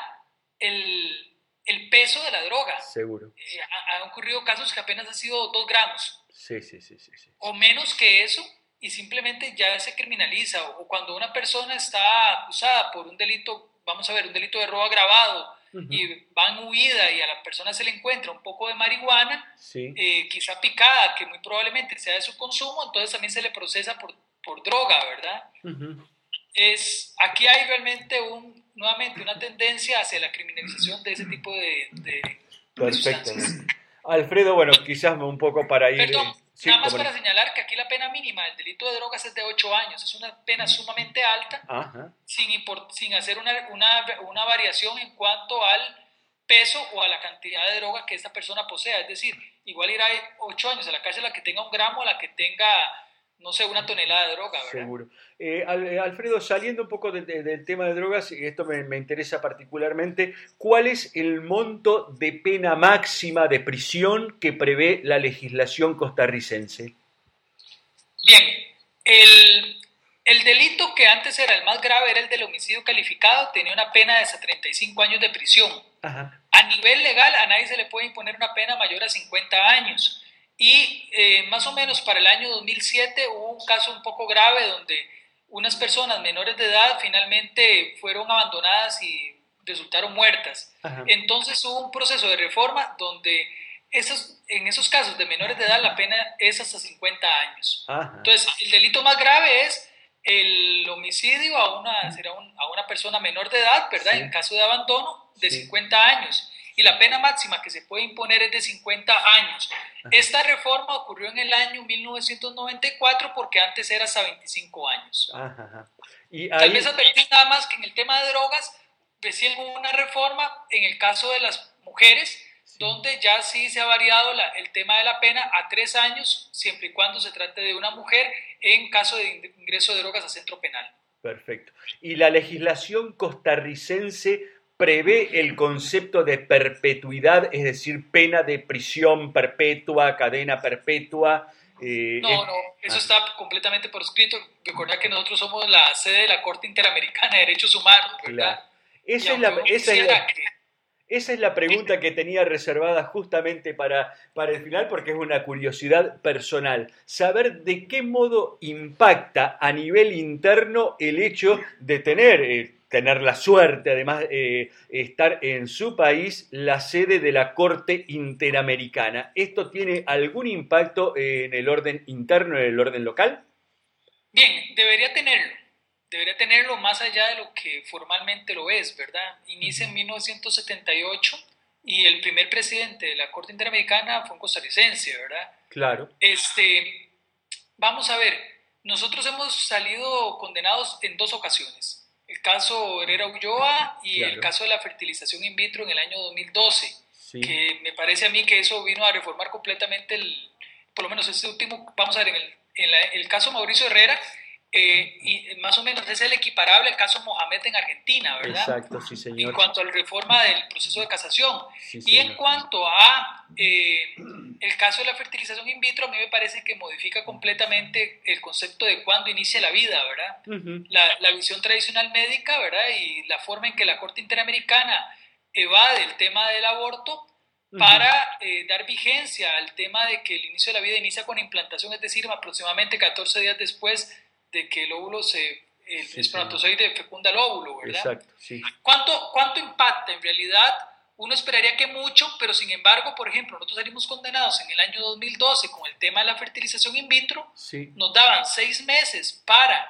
el peso de la droga. Seguro. Han ocurrido casos que apenas han sido 2 gramos. Sí. O menos que eso, y simplemente ya se criminaliza. O cuando una persona está acusada por un delito, vamos a ver, un delito de robo agravado, y va en huida y a la persona se le encuentra un poco de marihuana, sí. Quizá picada, que muy probablemente sea de su consumo, entonces también se le procesa por droga, ¿verdad? Aquí hay realmente nuevamente una tendencia hacia la criminalización de ese tipo de Perfecto. Alfredo, bueno, quizás un poco para ir... Perdón, sí, nada más para señalar que aquí la pena mínima del delito de drogas es de 8 años, es una pena sumamente alta, sin hacer una variación en cuanto al peso o a la cantidad de droga que esta persona posea. Es decir, igual irá 8 años a la cárcel la que tenga 1 gramo, a la que tenga, no sé, 1 tonelada de droga, ¿verdad? Seguro. Alfredo, saliendo un poco del tema de drogas, y esto me interesa particularmente, ¿cuál es el monto de pena máxima de prisión que prevé la legislación costarricense? Bien, el delito que antes era el más grave era el del homicidio calificado, tenía una pena de hasta 35 años de prisión. A nivel legal, a nadie se le puede imponer una pena mayor a 50 años. Y más o menos para el año 2007 hubo un caso un poco grave donde unas personas menores de edad finalmente fueron abandonadas y resultaron muertas. Entonces hubo un proceso de reforma donde en esos casos de menores de edad la pena es hasta 50 años. Entonces el delito más grave es el homicidio a una persona menor de edad, ¿verdad? Sí. En caso de abandono, de 50 años. Y la pena máxima que se puede imponer es de 50 años. Esta reforma ocurrió en el año 1994 porque antes era hasta 25 años. Y tal vez advertir nada más que en el tema de drogas recién hubo una reforma en el caso de las mujeres, donde ya sí se ha variado el tema de la pena a 3 años, siempre y cuando se trate de una mujer en caso de ingreso de drogas a centro penal. Perfecto. ¿Y la legislación costarricense prevé el concepto de perpetuidad, es decir, pena de prisión perpetua, cadena perpetua? No, eso está completamente por escrito. Recordad que nosotros somos la sede de la Corte Interamericana de Derechos Humanos, ¿verdad? Claro. Esa es la pregunta que tenía reservada justamente para el final, porque es una curiosidad personal. Saber de qué modo impacta a nivel interno el hecho de tener la suerte, además, estar en su país la sede de la Corte Interamericana. ¿Esto tiene algún impacto en el orden interno, en el orden local? Bien, debería tenerlo más allá de lo que formalmente lo es, ¿verdad? Inicia en 1978 y el primer presidente de la Corte Interamericana fue un costarricense, ¿verdad? Claro. Vamos a ver, nosotros hemos salido condenados en 2 ocasiones. El caso Herrera Ulloa y claro, el caso de la fertilización in vitro en el año 2012, sí, que me parece a mí que eso vino a reformar completamente por lo menos este último, vamos a ver, en el caso Mauricio Herrera, y más o menos es el equiparable al caso Mohamed en Argentina, ¿verdad? Exacto, sí, señor. En cuanto a la reforma del proceso de casación. Sí, y en cuanto a el caso de la fertilización in vitro, a mí me parece que modifica completamente el concepto de cuándo inicia la vida, ¿verdad? Uh-huh. La visión tradicional médica, ¿verdad? Y la forma en que la Corte Interamericana evade el tema del aborto para dar vigencia al tema de que el inicio de la vida inicia con implantación, es decir, aproximadamente 14 días después de que el óvulo el espermatozoide fecunda el óvulo, ¿verdad? Exacto, sí. ¿Cuánto impacta? En realidad, uno esperaría que mucho, pero sin embargo, por ejemplo, nosotros salimos condenados en el año 2012 con el tema de la fertilización in vitro, sí, nos daban 6 meses para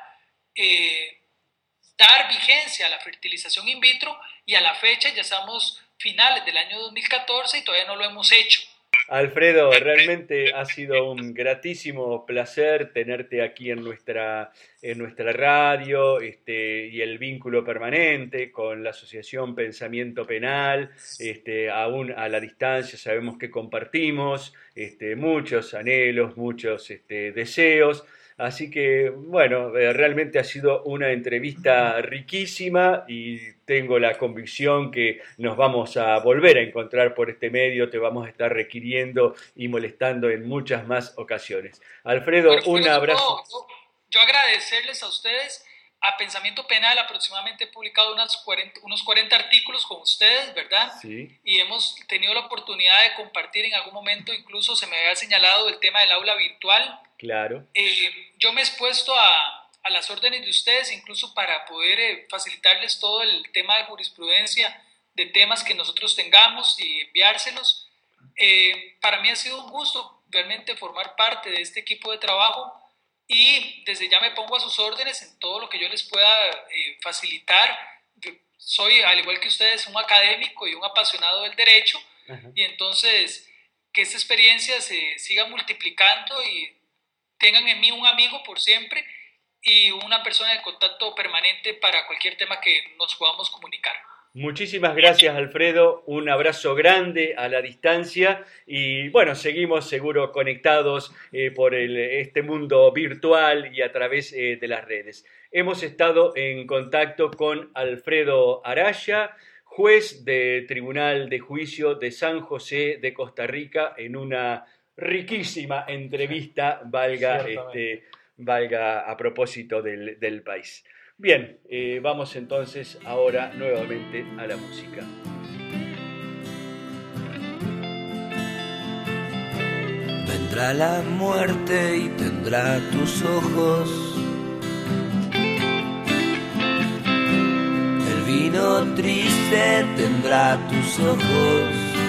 dar vigencia a la fertilización in vitro y a la fecha ya estamos finales del año 2014 y todavía no lo hemos hecho. Alfredo, realmente ha sido un gratísimo placer tenerte aquí en nuestra radio y el vínculo permanente con la Asociación Pensamiento Penal, aún a la distancia sabemos que compartimos muchos anhelos, muchos deseos. Así que, bueno, realmente ha sido una entrevista riquísima y tengo la convicción que nos vamos a volver a encontrar por este medio, te vamos a estar requiriendo y molestando en muchas más ocasiones. Alfredo, un abrazo. Yo agradecerles a ustedes, a Pensamiento Penal, aproximadamente he publicado unos 40 artículos con ustedes, ¿verdad? Sí. Y hemos tenido la oportunidad de compartir en algún momento, incluso se me había señalado el tema del aula virtual. Claro. Yo me he expuesto a las órdenes de ustedes, incluso para poder facilitarles todo el tema de jurisprudencia, de temas que nosotros tengamos y enviárselos. Para mí ha sido un gusto realmente formar parte de este equipo de trabajo y desde ya me pongo a sus órdenes en todo lo que yo les pueda facilitar. Yo soy, al igual que ustedes, un académico y un apasionado del derecho. Ajá. Y entonces que esta experiencia se siga multiplicando y tengan en mí un amigo por siempre y una persona de contacto permanente para cualquier tema que nos podamos comunicar. Muchísimas gracias, Alfredo, un abrazo grande a la distancia y bueno, seguimos seguro conectados por este mundo virtual y a través de las redes. Hemos estado en contacto con Alfredo Araya, juez de Tribunal de Juicio de San José de Costa Rica, en una riquísima entrevista, valga a propósito del país. Bien, vamos entonces ahora nuevamente a la música. Vendrá la muerte y tendrá tus ojos. El vino triste tendrá tus ojos.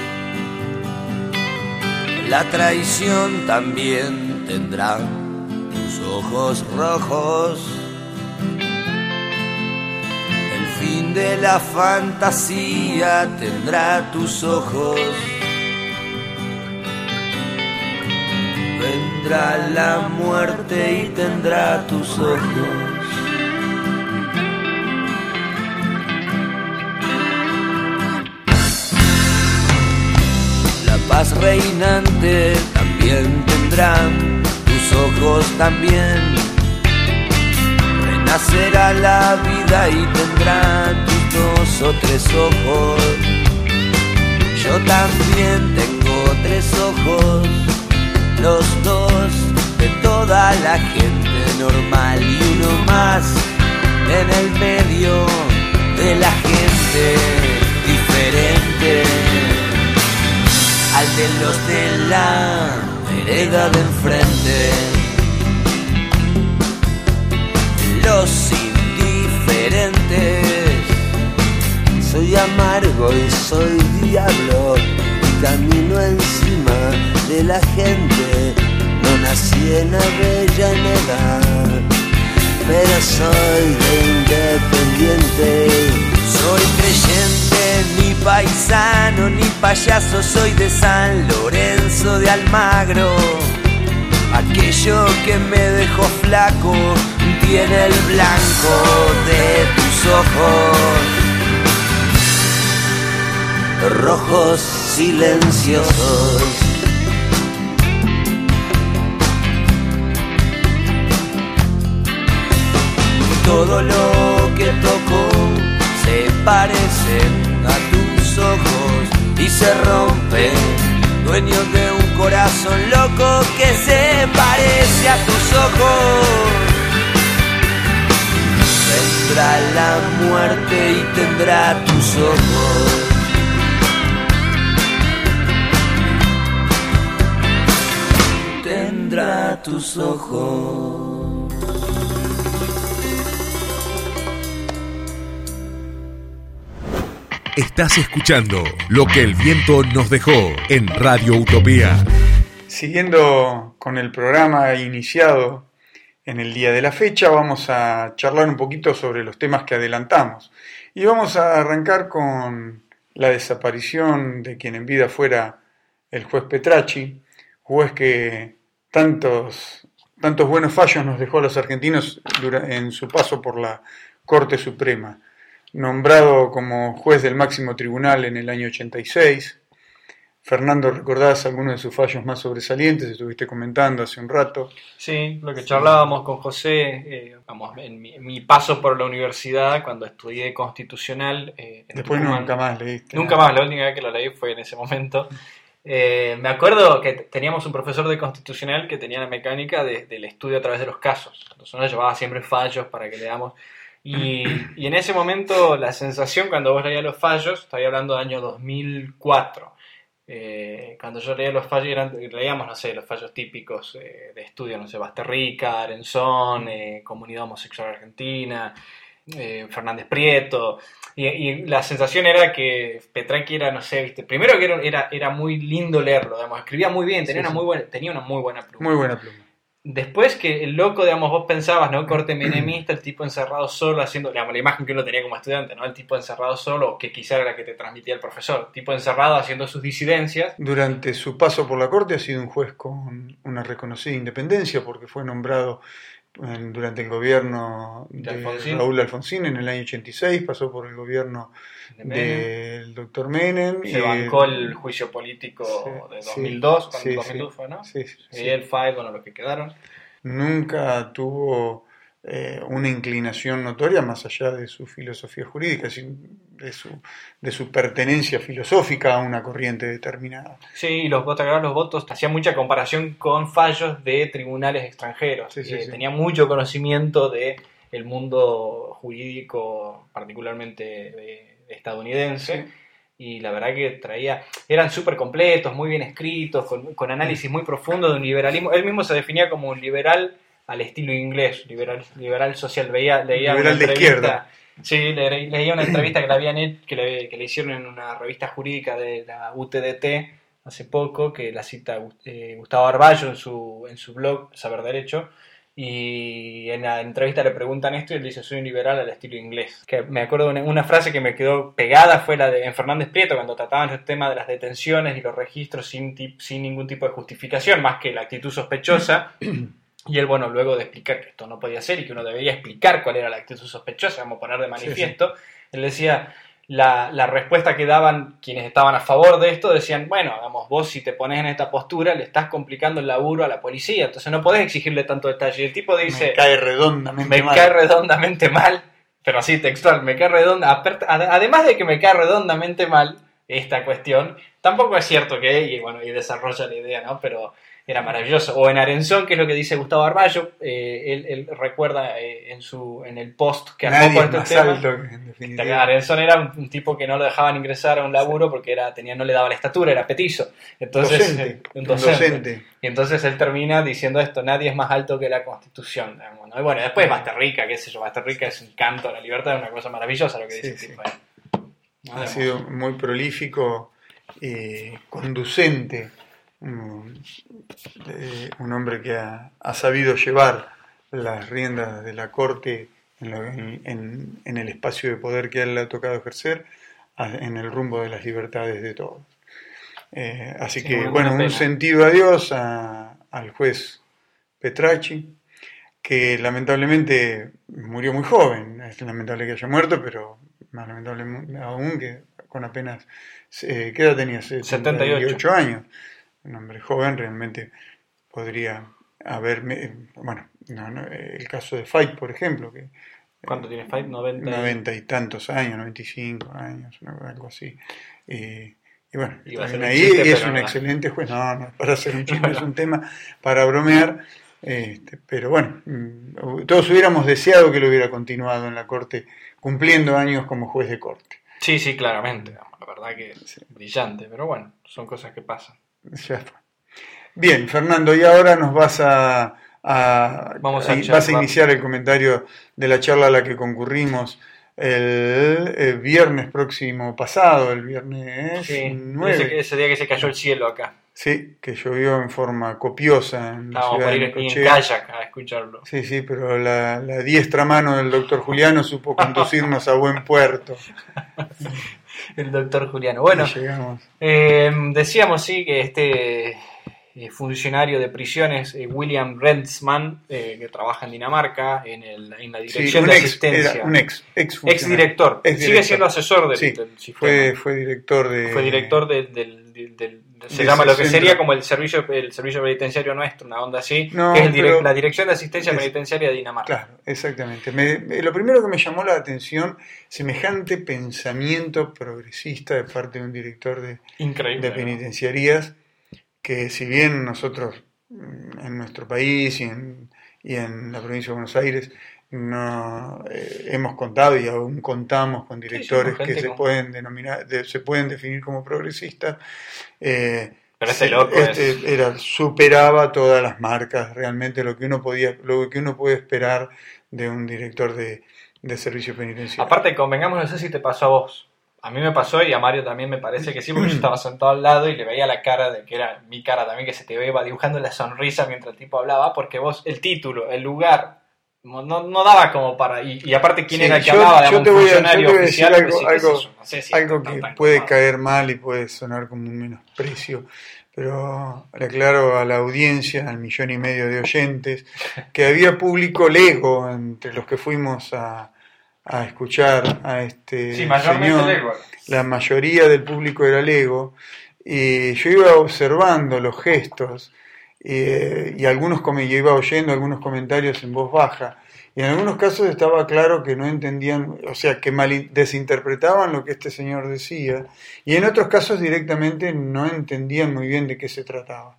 La traición también tendrá tus ojos rojos. El fin de la fantasía tendrá tus ojos. Vendrá la muerte y tendrá tus ojos. La paz reinante también tendrán tus ojos también. Renacerá la vida y tendrá tus 2 o 3 ojos. Yo también tengo 3 ojos, los 2 de toda la gente normal y uno más en el medio de la gente diferente, al de los de la vereda de enfrente. Los indiferentes, soy amargo y soy diablo, y camino encima de la gente. No nací en Avellaneda, pero soy de independiente. Soy creyente, ni paisano, ni payaso, soy de San Lorenzo de Almagro. aquello que me dejó flaco tiene el blanco de tus ojos, rojos silenciosos. Todo lo que toco se parece a tus ojos y se rompe, dueño de un corazón loco que se parece a tus ojos. Vendrá la muerte y tendrá tus ojos. Tendrá tus ojos. Estás escuchando Lo que el viento nos dejó en Radio Utopía. Siguiendo con el programa iniciado en el día de la fecha, vamos a charlar un poquito sobre los temas que adelantamos. Y vamos a arrancar con la desaparición de quien en vida fuera el juez Petracci, juez que tantos buenos fallos nos dejó a los argentinos en su paso por la Corte Suprema. Nombrado como juez del máximo tribunal en el año 86. Fernando, ¿recordás algunos de sus fallos más sobresalientes? Estuviste comentando hace un rato. Sí, lo que charlábamos con José, en mi paso por la universidad, cuando estudié constitucional. Después Tucumán, nunca más leíste. Nunca más, la única vez que lo leí fue en ese momento. Me acuerdo que teníamos un profesor de constitucional que tenía la mecánica del estudio a través de los casos. Entonces nos llevaba siempre fallos para que leamos. Y en ese momento la sensación cuando vos leías los fallos, estoy hablando del año 2004, cuando yo leía los fallos, leíamos, no sé, los fallos típicos de estudio, no sé, Basterrica, Arenzón, Comunidad Homosexual Argentina, Fernández Prieto, y la sensación era que Petracci era, no sé, viste, primero que era muy lindo leerlo, digamos, escribía muy bien, tenía una muy buena pluma. Muy buena pluma. Después que el loco, digamos, vos pensabas, ¿no? Corte menemista, el tipo encerrado solo haciendo, digamos, la imagen que uno tenía como estudiante, ¿no? El tipo encerrado solo, que quizá era la que te transmitía el profesor, el tipo encerrado haciendo sus disidencias. Durante su paso por la Corte ha sido un juez con una reconocida independencia porque fue nombrado durante el gobierno de Raúl Alfonsín en el año 86, pasó por el gobierno del doctor Menem. Se bancó el juicio político de 2002, cuando 2002 fue, ¿no? Sí. El FAE, bueno, los que quedaron. Nunca tuvo una inclinación notoria más allá de su filosofía jurídica, de su pertenencia filosófica a una corriente determinada. Sí, y los votos hacían mucha comparación con fallos de tribunales extranjeros. Tenía mucho conocimiento del mundo jurídico, particularmente estadounidense. Sí. Y la verdad que eran súper completos, muy bien escritos, con análisis muy profundo de un liberalismo. Él mismo se definía como un liberal al estilo inglés, liberal social. Leía liberal de izquierda. Sí, leía una entrevista que le hicieron en una revista jurídica de la UTDT hace poco, que la cita Gustavo Arballo en su blog Saber Derecho. Y en la entrevista le preguntan esto y él dice: soy un liberal al estilo inglés. Que me acuerdo de una frase que me quedó pegada, fue la de en Fernández Prieto, cuando trataban el tema de las detenciones y los registros sin ningún tipo de justificación, más que la actitud sospechosa. Y él, bueno, luego de explicar que esto no podía ser y que uno debería explicar cuál era la actitud sospechosa, vamos a poner de manifiesto, él decía, la respuesta que daban quienes estaban a favor de esto, decían, bueno, vamos, vos si te pones en esta postura le estás complicando el laburo a la policía, entonces no podés exigirle tanto detalle. Y el tipo dice, me cae redondamente mal, pero así textual, me cae además de que me cae redondamente mal esta cuestión, tampoco es cierto que, y desarrolla la idea, ¿no? Pero era maravilloso. O en Arenzón, que es lo que dice Gustavo Arballo, él recuerda en el post que armó por este tema. Arenzón era un tipo que no lo dejaban ingresar a un laburo porque no le daba la estatura, era petizo. Entonces, docente. Y entonces él termina diciendo esto: nadie es más alto que la Constitución. ¿No? Y bueno, después Basterrica, qué sé yo, Basterrica es un canto a la libertad, es una cosa maravillosa lo que dice el tipo. Ha sido muy prolífico, conducente. Un hombre que ha sabido llevar las riendas de la Corte en el espacio de poder que a él le ha tocado ejercer, en el rumbo de las libertades de todos. Así que, bueno, un sentido adiós al juez Petracci, que lamentablemente murió muy joven. Es lamentable que haya muerto, pero más lamentable aún que con apenas... ¿qué edad tenía? 78 años. Un hombre joven realmente podría haber... Bueno, el caso de Feit, por ejemplo, que... ¿Cuánto tiene Feit? 90 y tantos años, 95 años, algo así. Y bueno, también ahí chiste, es un excelente juez. No, para hacer un chiste, es un tema para bromear. Pero bueno, todos hubiéramos deseado que lo hubiera continuado en la Corte, cumpliendo años como juez de Corte. Sí, claramente. La verdad que es brillante, pero bueno, son cosas que pasan. Ya fue. Bien, Fernando, y ahora nos vas a iniciar el comentario de la charla a la que concurrimos el viernes próximo pasado, el viernes 9. Ese día que se cayó el cielo acá. Sí, que llovió en forma copiosa en la ciudad de Necochea. En kayak a escucharlo. Sí, pero la diestra mano del doctor Juliano supo conducirnos a buen puerto. El doctor Juliano. Bueno, decíamos que este funcionario de prisiones, William Rendsman, que trabaja en Dinamarca, en la dirección de asistencia. Era un ex director. Sigue siendo asesor del sistema. Fue director del se llama lo que sería como el servicio penitenciario nuestro, una onda así, que es la Dirección de Asistencia Penitenciaria de Dinamarca. Claro, exactamente. Lo primero que me llamó la atención, semejante pensamiento progresista de parte de un director de penitenciarías, que si bien nosotros en nuestro país y en la provincia de Buenos Aires no hemos contado y aún contamos con directores que se pueden definir como progresistas, pero superaba todas las marcas, realmente lo que uno puede esperar de un director de servicio penitenciario. Aparte, convengamos, no sé si te pasó a vos. A mí me pasó y a Mario también me parece que sí, porque yo estaba sentado al lado y le veía la cara, de que era mi cara también, que se te iba dibujando la sonrisa mientras el tipo hablaba, porque vos, el título, el lugar, no daba como para... Y aparte, ¿quién era el que hablaba? Yo te voy a decir algo que puede caer mal y puede sonar como un menosprecio, pero le aclaro a la audiencia, al 1,5 millones de oyentes, que había público lego entre los que fuimos a escuchar a este señor. Lego. La mayoría del público era lego, y yo iba observando los gestos y yo iba oyendo algunos comentarios en voz baja, y en algunos casos estaba claro que no entendían, o sea, que desinterpretaban lo que este señor decía, y en otros casos directamente no entendían muy bien de qué se trataba.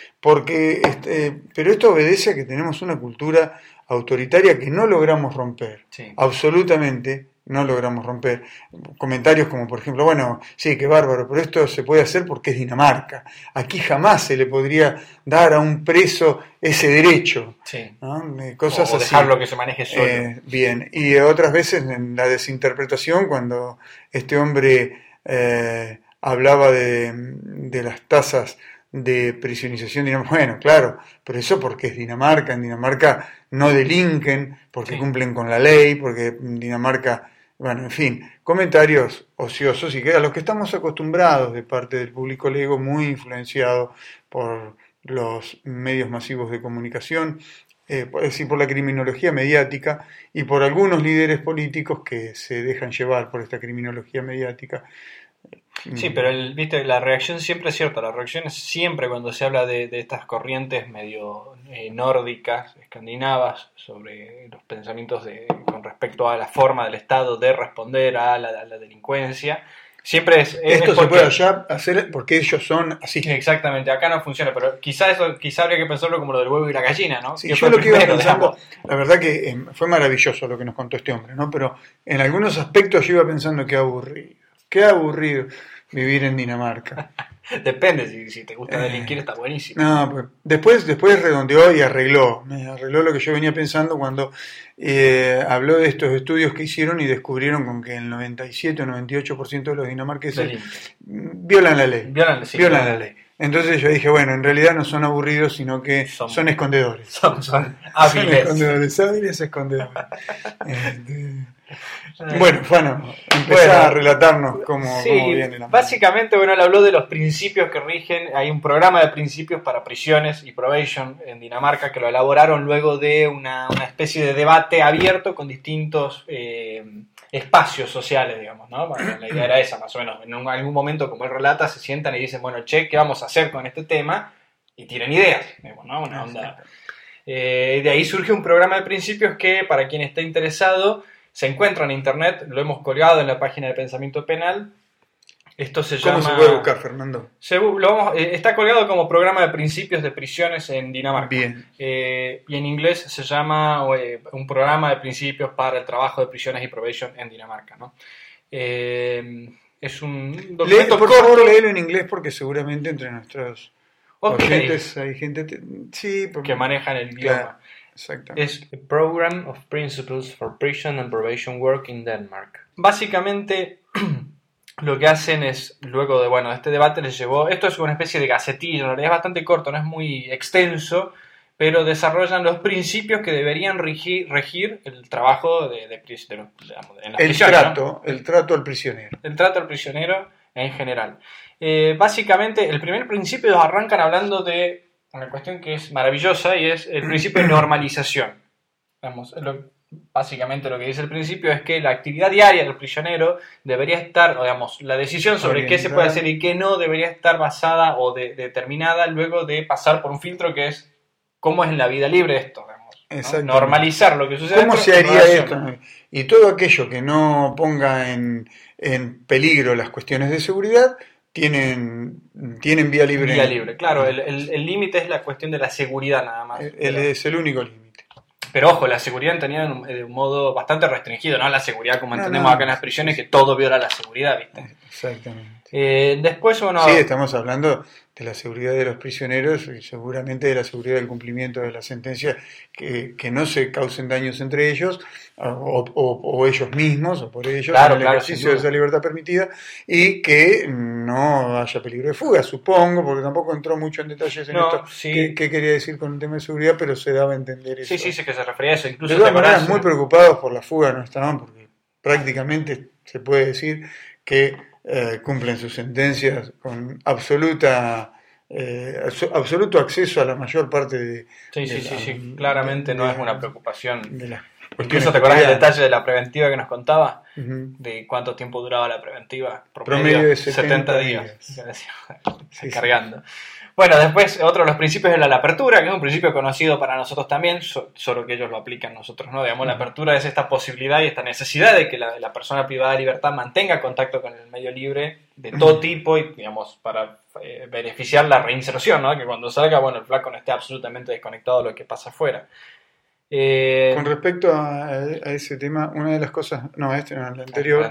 Pero esto obedece a que tenemos una cultura autoritaria que no logramos romper, absolutamente no logramos romper. Comentarios como, por ejemplo, bueno, sí, qué bárbaro, pero esto se puede hacer porque es Dinamarca. Aquí jamás se le podría dar a un preso ese derecho. ¿No? Cosas o dejarlo que se maneje solo. Bien, y otras veces en la desinterpretación, cuando este hombre hablaba de las tasas de prisionización, bueno, claro, pero eso porque es Dinamarca. En Dinamarca no delinquen porque cumplen con la ley, porque en Dinamarca, bueno, en fin, comentarios ociosos y que a los que estamos acostumbrados de parte del público lego, muy influenciado por los medios masivos de comunicación, es decir, por la criminología mediática y por algunos líderes políticos que se dejan llevar por esta criminología mediática. Sí, pero viste, la reacción siempre es cierta. La reacción es siempre cuando se habla de estas corrientes medio nórdicas, escandinavas, sobre los pensamientos con respecto a la forma del Estado de responder a la delincuencia. Siempre esto se puede allá hacer porque ellos son así. Exactamente, acá no funciona, pero quizá habría que pensarlo como lo del huevo y la gallina, ¿no? Sí, yo lo que iba pensando, la verdad que fue maravilloso lo que nos contó este hombre, ¿no? Pero en algunos aspectos yo iba pensando qué aburrido vivir en Dinamarca. Depende, si te gusta delinquir está buenísimo. No, pues después redondeó y arregló lo que yo venía pensando cuando habló de estos estudios que hicieron y descubrieron con que el 97 o 98% de los dinamarqueses violan la ley. Entonces yo dije, bueno, en realidad no son aburridos, sino que son escondedores. Son hábiles. Son hábiles escondedores. Bueno, Fano, empezá a relatarnos cómo viene la básicamente, él habló de los principios que rigen. Hay un programa de principios para prisiones y probation en Dinamarca que lo elaboraron luego de una especie de debate abierto con distintos espacios sociales, digamos, ¿no? Bueno, la idea era esa, más o menos. En algún momento, como él relata, se sientan y dicen, bueno, ¿qué vamos a hacer con este tema? Y tienen ideas, digamos, ¿no? Una onda. De ahí surge un programa de principios que, para quien esté interesado, se encuentra en internet, lo hemos colgado en la página de Pensamiento Penal. Esto se llama... ¿Cómo se puede buscar, Fernando? Está colgado como programa de principios de prisiones en Dinamarca. Bien. Y en inglés se llama un programa de principios para el trabajo de prisiones y probation en Dinamarca, ¿no? Es un documento por favor, léelo en inglés porque seguramente entre nuestros oyentes hay gente que manejan el idioma. Claro. Exactamente. Es a Program of Principles for Prison and Probation Work in Denmark. Básicamente, lo que hacen es, luego de este debate les llevó, esto es una especie de gacetillo, en realidad es bastante corto, no es muy extenso, pero desarrollan los principios que deberían regir el trabajo en las prisiones, ¿no? El trato al prisionero. El trato al prisionero en general. Básicamente, el primer principio arrancan hablando de una cuestión que es maravillosa y es el principio de normalización. Básicamente lo que dice el principio es que la actividad diaria del prisionero debería estar, la decisión sobre qué se puede hacer y qué no debería estar basada o determinada luego de pasar por un filtro que es cómo es en la vida libre esto, ¿no? Normalizar lo que sucede. ¿Cómo se haría esto? Y todo aquello que no ponga en peligro las cuestiones de seguridad tienen vía libre. Vía libre, claro. El límite es la cuestión de la seguridad nada más. Es el único límite. Pero ojo, la seguridad entendida de un modo bastante restringido, no la seguridad como entendemos acá en las prisiones, que todo viola la seguridad, ¿viste? Exactamente. Después, sí, estamos hablando de la seguridad de los prisioneros y seguramente de la seguridad del cumplimiento de la sentencia, que no se causen daños entre ellos o ellos mismos o por ellos en el ejercicio de esa libertad permitida, y que no haya peligro de fuga, supongo, porque tampoco entró mucho en detalles en esto. ¿Qué quería decir con el tema de seguridad? Pero se daba a entender eso. Sí, que se refería a eso. Incluso de todas maneras, muy preocupados por la fuga no estaban, porque prácticamente se puede decir que cumplen sus sentencias con absoluto acceso a la mayor parte de... Sí, claramente no es una preocupación. Incluso te acordás del detalle de la preventiva que nos contaba, de cuánto tiempo duraba la preventiva, promedio de 70 días. Cargando. Bueno, después otro de los principios es la apertura, que es un principio conocido para nosotros también, solo que ellos lo aplican, nosotros no. Digamos, la apertura es esta posibilidad y esta necesidad de que la persona privada de libertad mantenga contacto con el medio libre de todo tipo y, digamos, para beneficiar la reinserción, ¿no? Que cuando salga, el flaco no esté absolutamente desconectado de lo que pasa afuera. Con respecto a ese tema, una de las cosas, el anterior,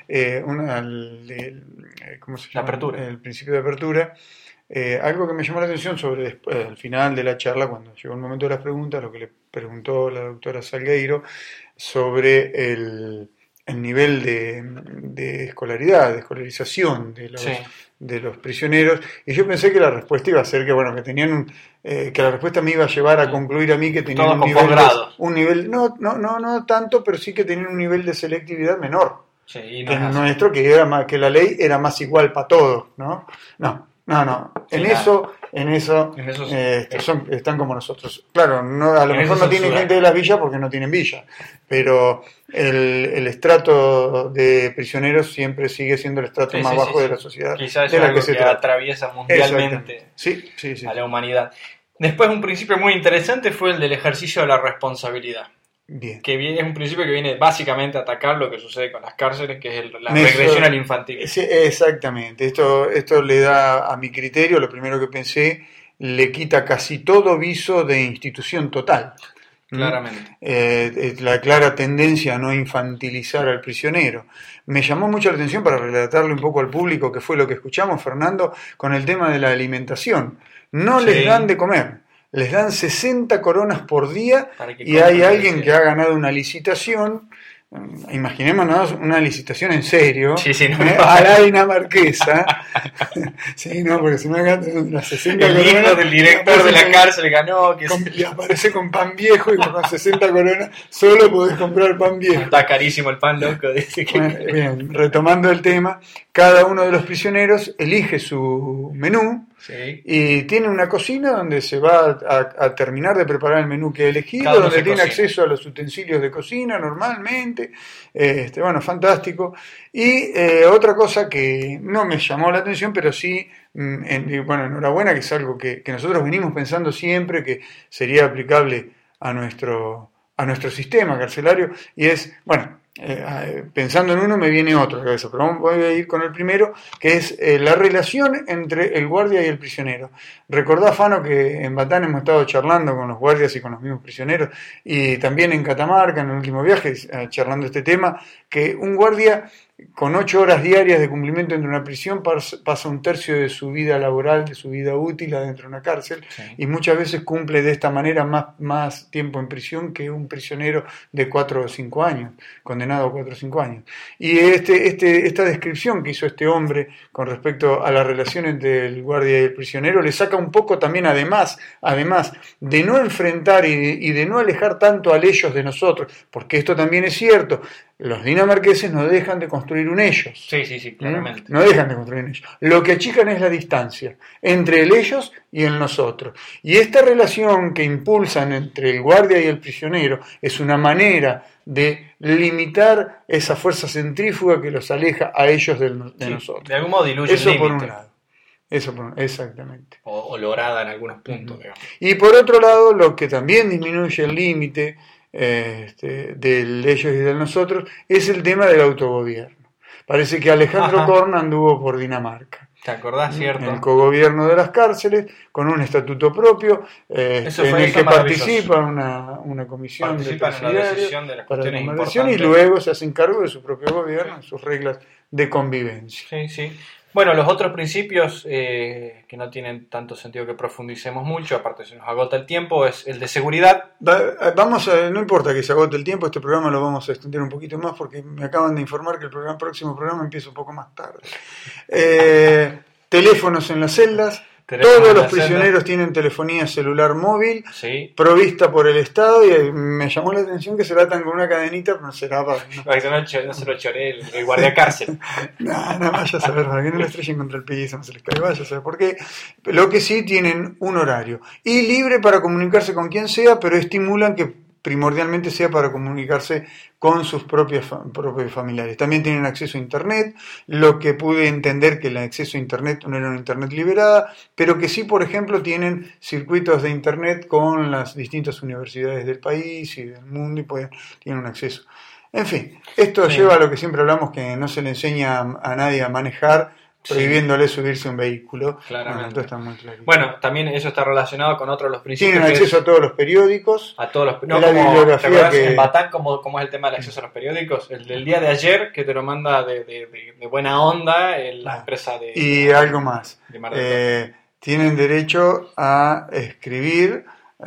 ¿cómo se llama? La apertura. El principio de apertura. Algo que me llamó la atención sobre al final de la charla, cuando llegó el momento de las preguntas, lo que le preguntó la doctora Salgueiro sobre el nivel de escolaridad, de escolarización de los prisioneros, y yo pensé que la respuesta iba a ser que tenían que la respuesta me iba a llevar a concluir a mí que tenían un nivel no tanto, pero sí que tenían un nivel de selectividad menor que el nuestro, que la ley era más igual para todos, ¿no? En eso están como nosotros. Claro, a lo mejor no tienen gente de las villas porque no tienen villa, pero el estrato de prisioneros siempre sigue siendo el estrato más bajo de la sociedad. Quizás es algo que atraviesa mundialmente a la humanidad. Después, un principio muy interesante fue el del ejercicio de la responsabilidad. Bien. Que es un principio que viene básicamente a atacar lo que sucede con las cárceles, que es la regresión al infantil. Sí, exactamente. Esto le da, a mi criterio, lo primero que pensé, le quita casi todo viso de institución total. Claramente. La clara tendencia a no infantilizar al prisionero. Me llamó mucho la atención, para relatarle un poco al público, que fue lo que escuchamos, Fernando, con el tema de la alimentación. No les dan de comer. Les dan 60 coronas por día y hay alguien que ha ganado una licitación imaginémonos una licitación en serio, a la dinamarquesa. Sí, no, porque si no acá las 60 el coronas. hijo del director de la cárcel ganó. Y aparece con pan viejo y con 60 coronas solo podés comprar pan viejo. Está carísimo el pan, loco. Dice que... Bueno, bien, retomando el tema, cada uno de los prisioneros elige su menú. Sí. Y tiene una cocina donde se va a terminar de preparar el menú que ha elegido, Cada uno donde se tiene cocina. acceso a los utensilios de cocina normalmente. Bueno, fantástico. Y otra cosa que no me llamó la atención, pero sí, bueno, enhorabuena, que es algo que nosotros venimos pensando siempre que sería aplicable a nuestro sistema carcelario, y es, bueno, pensando en uno me viene otro a la cabeza, pero voy a ir con el primero, que es la relación entre el guardia y el prisionero. Recordá, Fano, que en Batán hemos estado charlando con los guardias y con los mismos prisioneros, y también en Catamarca, en el último viaje, charlando este tema, que un guardia con 8 horas diarias de cumplimiento dentro de una prisión pasa un tercio de su vida laboral, de su vida útil adentro de una cárcel, sí. Y muchas veces cumple de esta manera más tiempo en prisión que un prisionero de 4 o 5 años, condenado a 4 o 5 años. Y esta descripción que hizo este hombre con respecto a la relación entre el guardia y el prisionero le saca un poco también, además de no enfrentar y de no alejar tanto a ellos de nosotros, porque esto también es cierto. Los dinamarqueses no dejan de construir un ellos. Sí, claramente. No dejan de construir un ellos. Lo que achican es la distancia entre el ellos y el nosotros. Y esta relación que impulsan entre el guardia y el prisionero es una manera de limitar esa fuerza centrífuga que los aleja a ellos de nosotros. De algún modo diluye eso el límite. Por un lado. Exactamente. O lograda en algunos puntos. Digamos. Y por otro lado, lo que también disminuye el límite del ellos y del nosotros es el tema del autogobierno. Parece que Alejandro Korn anduvo por Dinamarca. ¿Te acordás, cierto? El cogobierno de las cárceles, con un estatuto propio, en el que participa una comisión de presidiarios para la conversación y luego se hacen cargo de su propio gobierno, en sus reglas de convivencia. Sí. Bueno, los otros principios que no tienen tanto sentido que profundicemos mucho, aparte se nos agota el tiempo, es el de seguridad. No importa que se agote el tiempo, este programa lo vamos a extender un poquito más porque me acaban de informar que el próximo programa empieza un poco más tarde. Teléfonos en las celdas. Todos los prisioneros tienen telefonía celular móvil, sí. Provista por el Estado, y me llamó la atención que se la atan con una cadenita, pero no será para que no se lo choree el guardia cárcel. No, vaya a saber, para que no lo estrellen contra el piso, no se les caiga, vaya a saber por qué. Lo que sí, tienen un horario y libre para comunicarse con quien sea, pero estimulan que primordialmente sea para comunicarse con sus propios familiares. También tienen acceso a Internet, lo que pude entender que el acceso a Internet no era una Internet liberada, pero que sí, por ejemplo, tienen circuitos de Internet con las distintas universidades del país y del mundo y tienen un acceso. En fin, esto lleva a lo que siempre hablamos, que no se le enseña a nadie a manejar, prohibiéndole subirse a un vehículo. Claramente. Está muy claro. Bueno, también eso está relacionado con otro de los principios. Tienen acceso a todos los periódicos. A todos los la bibliografía que... En Batán, como es el tema del acceso a los periódicos, el del día de ayer, que te lo manda de buena onda la empresa de... Y algo más. Tienen derecho a escribir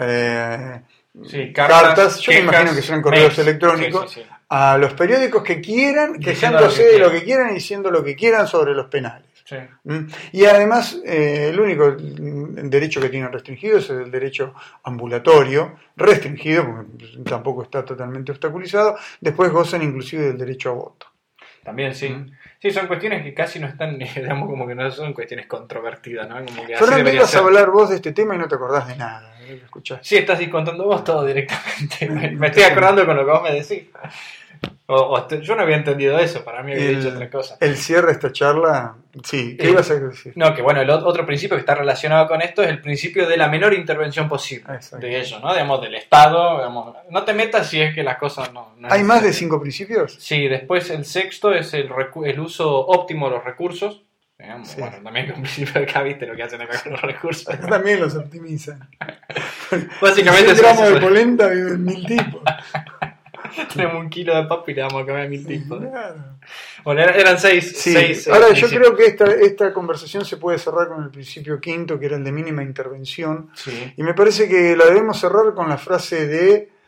cartas, yo me imagino que son correos electrónicos, a los periódicos que quieran, quejándose de lo que quieran y diciendo lo que quieran sobre los penales. Sí. Y además, el único derecho que tienen restringido es el derecho ambulatorio, restringido, porque tampoco está totalmente obstaculizado. Después gozan inclusive del derecho a voto. También, sí. Sí, son cuestiones que casi no están, digamos, como que no son cuestiones controvertidas, ¿no? Como que Fernando, ibas a hablar vos de este tema y no te acordás de nada. Sí, estás contando vos todo directamente. Me estoy acordando con lo que vos me decís. Yo no había entendido eso, para mí había dicho otra cosa. El cierre de esta charla, sí, ¿qué ibas a decir? No, que bueno, el otro principio que está relacionado con esto es el principio de la menor intervención posible. De ellos, ¿no? Digamos, del Estado, digamos, no te metas si es que las cosas no ¿Hay más de 5 principios? Sí, después el sexto es el uso óptimo de los recursos. Digamos, sí. Bueno, también con principio de acá, viste lo que hacen acá con los recursos. También los optimizan. Básicamente es gramos de polenta viven 1000 tipos. Tenemos 1 kilo de papa y le vamos a comer 1000 tipos. Claro. Bueno, eran 6. Sí. Ahora, yo creo que esta conversación se puede cerrar con el principio quinto, que era el de mínima intervención. Sí. Y me parece que la debemos cerrar con la frase de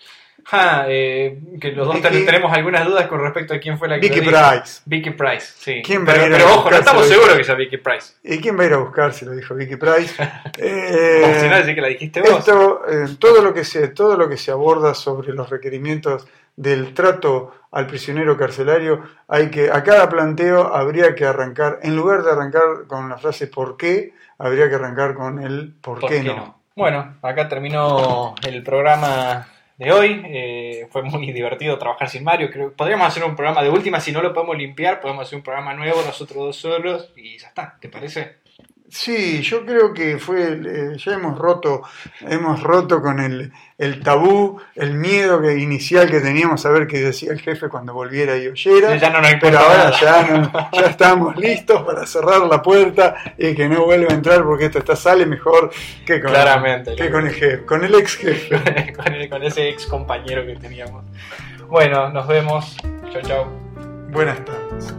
Que los dos tenemos algunas dudas con respecto a quién fue la que Vicky lo dijo. Price. Vicky Price, sí. Pero ojo, no estamos seguros que sea Vicky Price. ¿Y quién va a ir a buscar si lo dijo Vicky Price? Si no, decir que la dijiste vos. Todo lo que se aborda sobre los requerimientos del trato al prisionero carcelario, a cada planteo habría que arrancar, en lugar de arrancar con la frase ¿por qué?, habría que arrancar con el ¿por qué no? Bueno, acá terminó el programa de hoy. Fue muy divertido trabajar sin Mario. Creo que podríamos hacer un programa de última. Si no lo podemos limpiar, podemos hacer un programa nuevo, nosotros dos solos, y ya está. ¿Te parece? Sí, yo creo que ya hemos roto con el tabú, el miedo inicial que teníamos a ver qué decía el jefe cuando volviera y oyera. Ya no nos pero ahora ya estamos listos para cerrar la puerta y que no vuelva a entrar, porque esto sale mejor que con el jefe, con el ex jefe. con ese ex compañero que teníamos. Bueno, nos vemos. Chau, chau. Buenas tardes.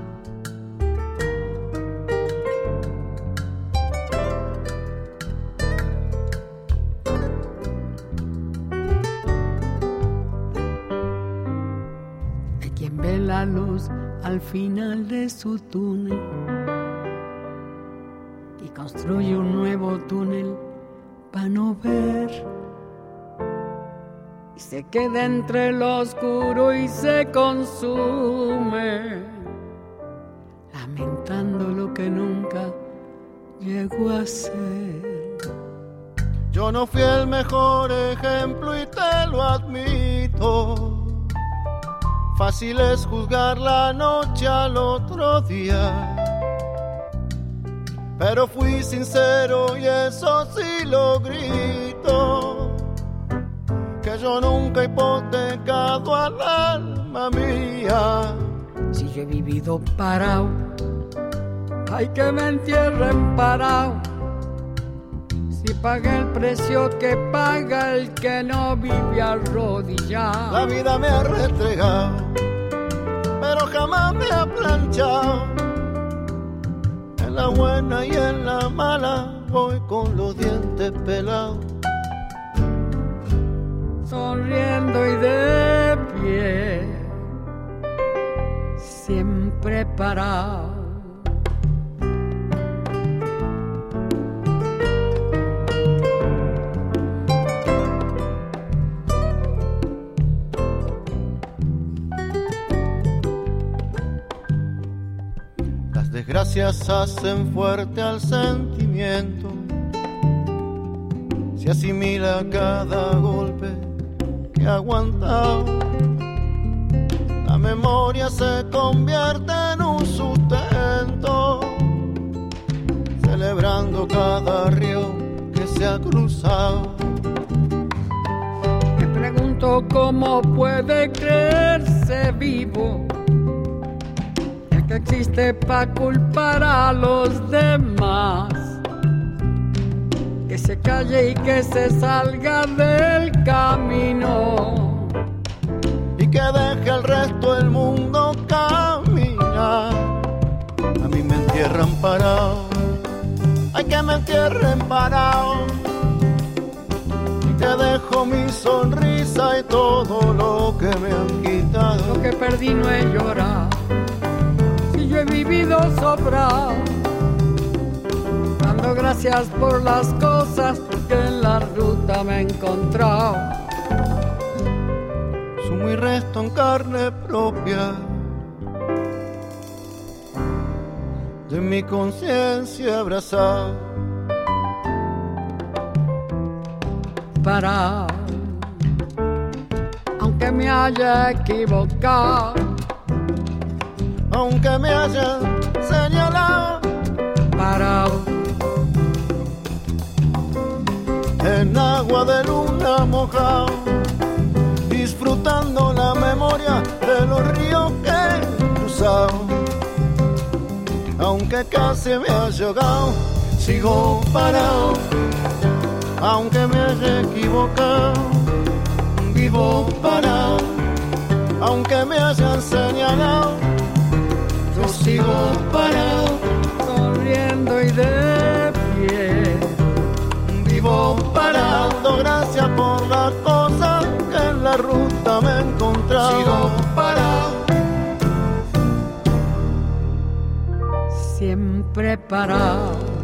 La luz al final de su túnel y construye un nuevo túnel para no ver, y se queda entre lo oscuro y se consume, lamentando lo que nunca llegó a ser. Yo no fui el mejor ejemplo y te lo admito. Fácil es juzgar la noche al otro día, pero fui sincero y eso sí lo grito, que yo nunca he hipotecado al alma mía. Si yo he vivido parado, hay que me entierren parado. Si pagué el precio que paga el que no vive arrodillado. La vida me ha restregado, pero jamás me ha planchado. En la buena y en la mala voy con los dientes pelados, sonriendo y de pie, siempre parado. Desgracias hacen fuerte al sentimiento, se asimila cada golpe que ha aguantado. La memoria se convierte en un sustento, celebrando cada río que se ha cruzado. Me pregunto cómo puede creerse vivo, que existe para culpar a los demás, que se calle y que se salga del camino y que deje al resto del mundo caminar. A mí me entierran parado, ay que me entierren parado, y te dejo mi sonrisa y todo lo que me han quitado. Lo que perdí no he llorado, yo he vivido sobrado, dando gracias por las cosas que en la ruta me he encontrado. Sumo y resto en carne propia de mi conciencia abrazado, parado, aunque me haya equivocado, aunque me hayan señalado, parado en agua de luna mojado, disfrutando la memoria de los ríos que he cruzado. Aunque casi me haya ahogado, sigo parado, aunque me haya equivocado, vivo parado, aunque me hayan señalado, yo sigo parado, sonriendo y de pie, vivo parado. Gracias por las cosas que en la ruta me parado, parado. Siempre parado.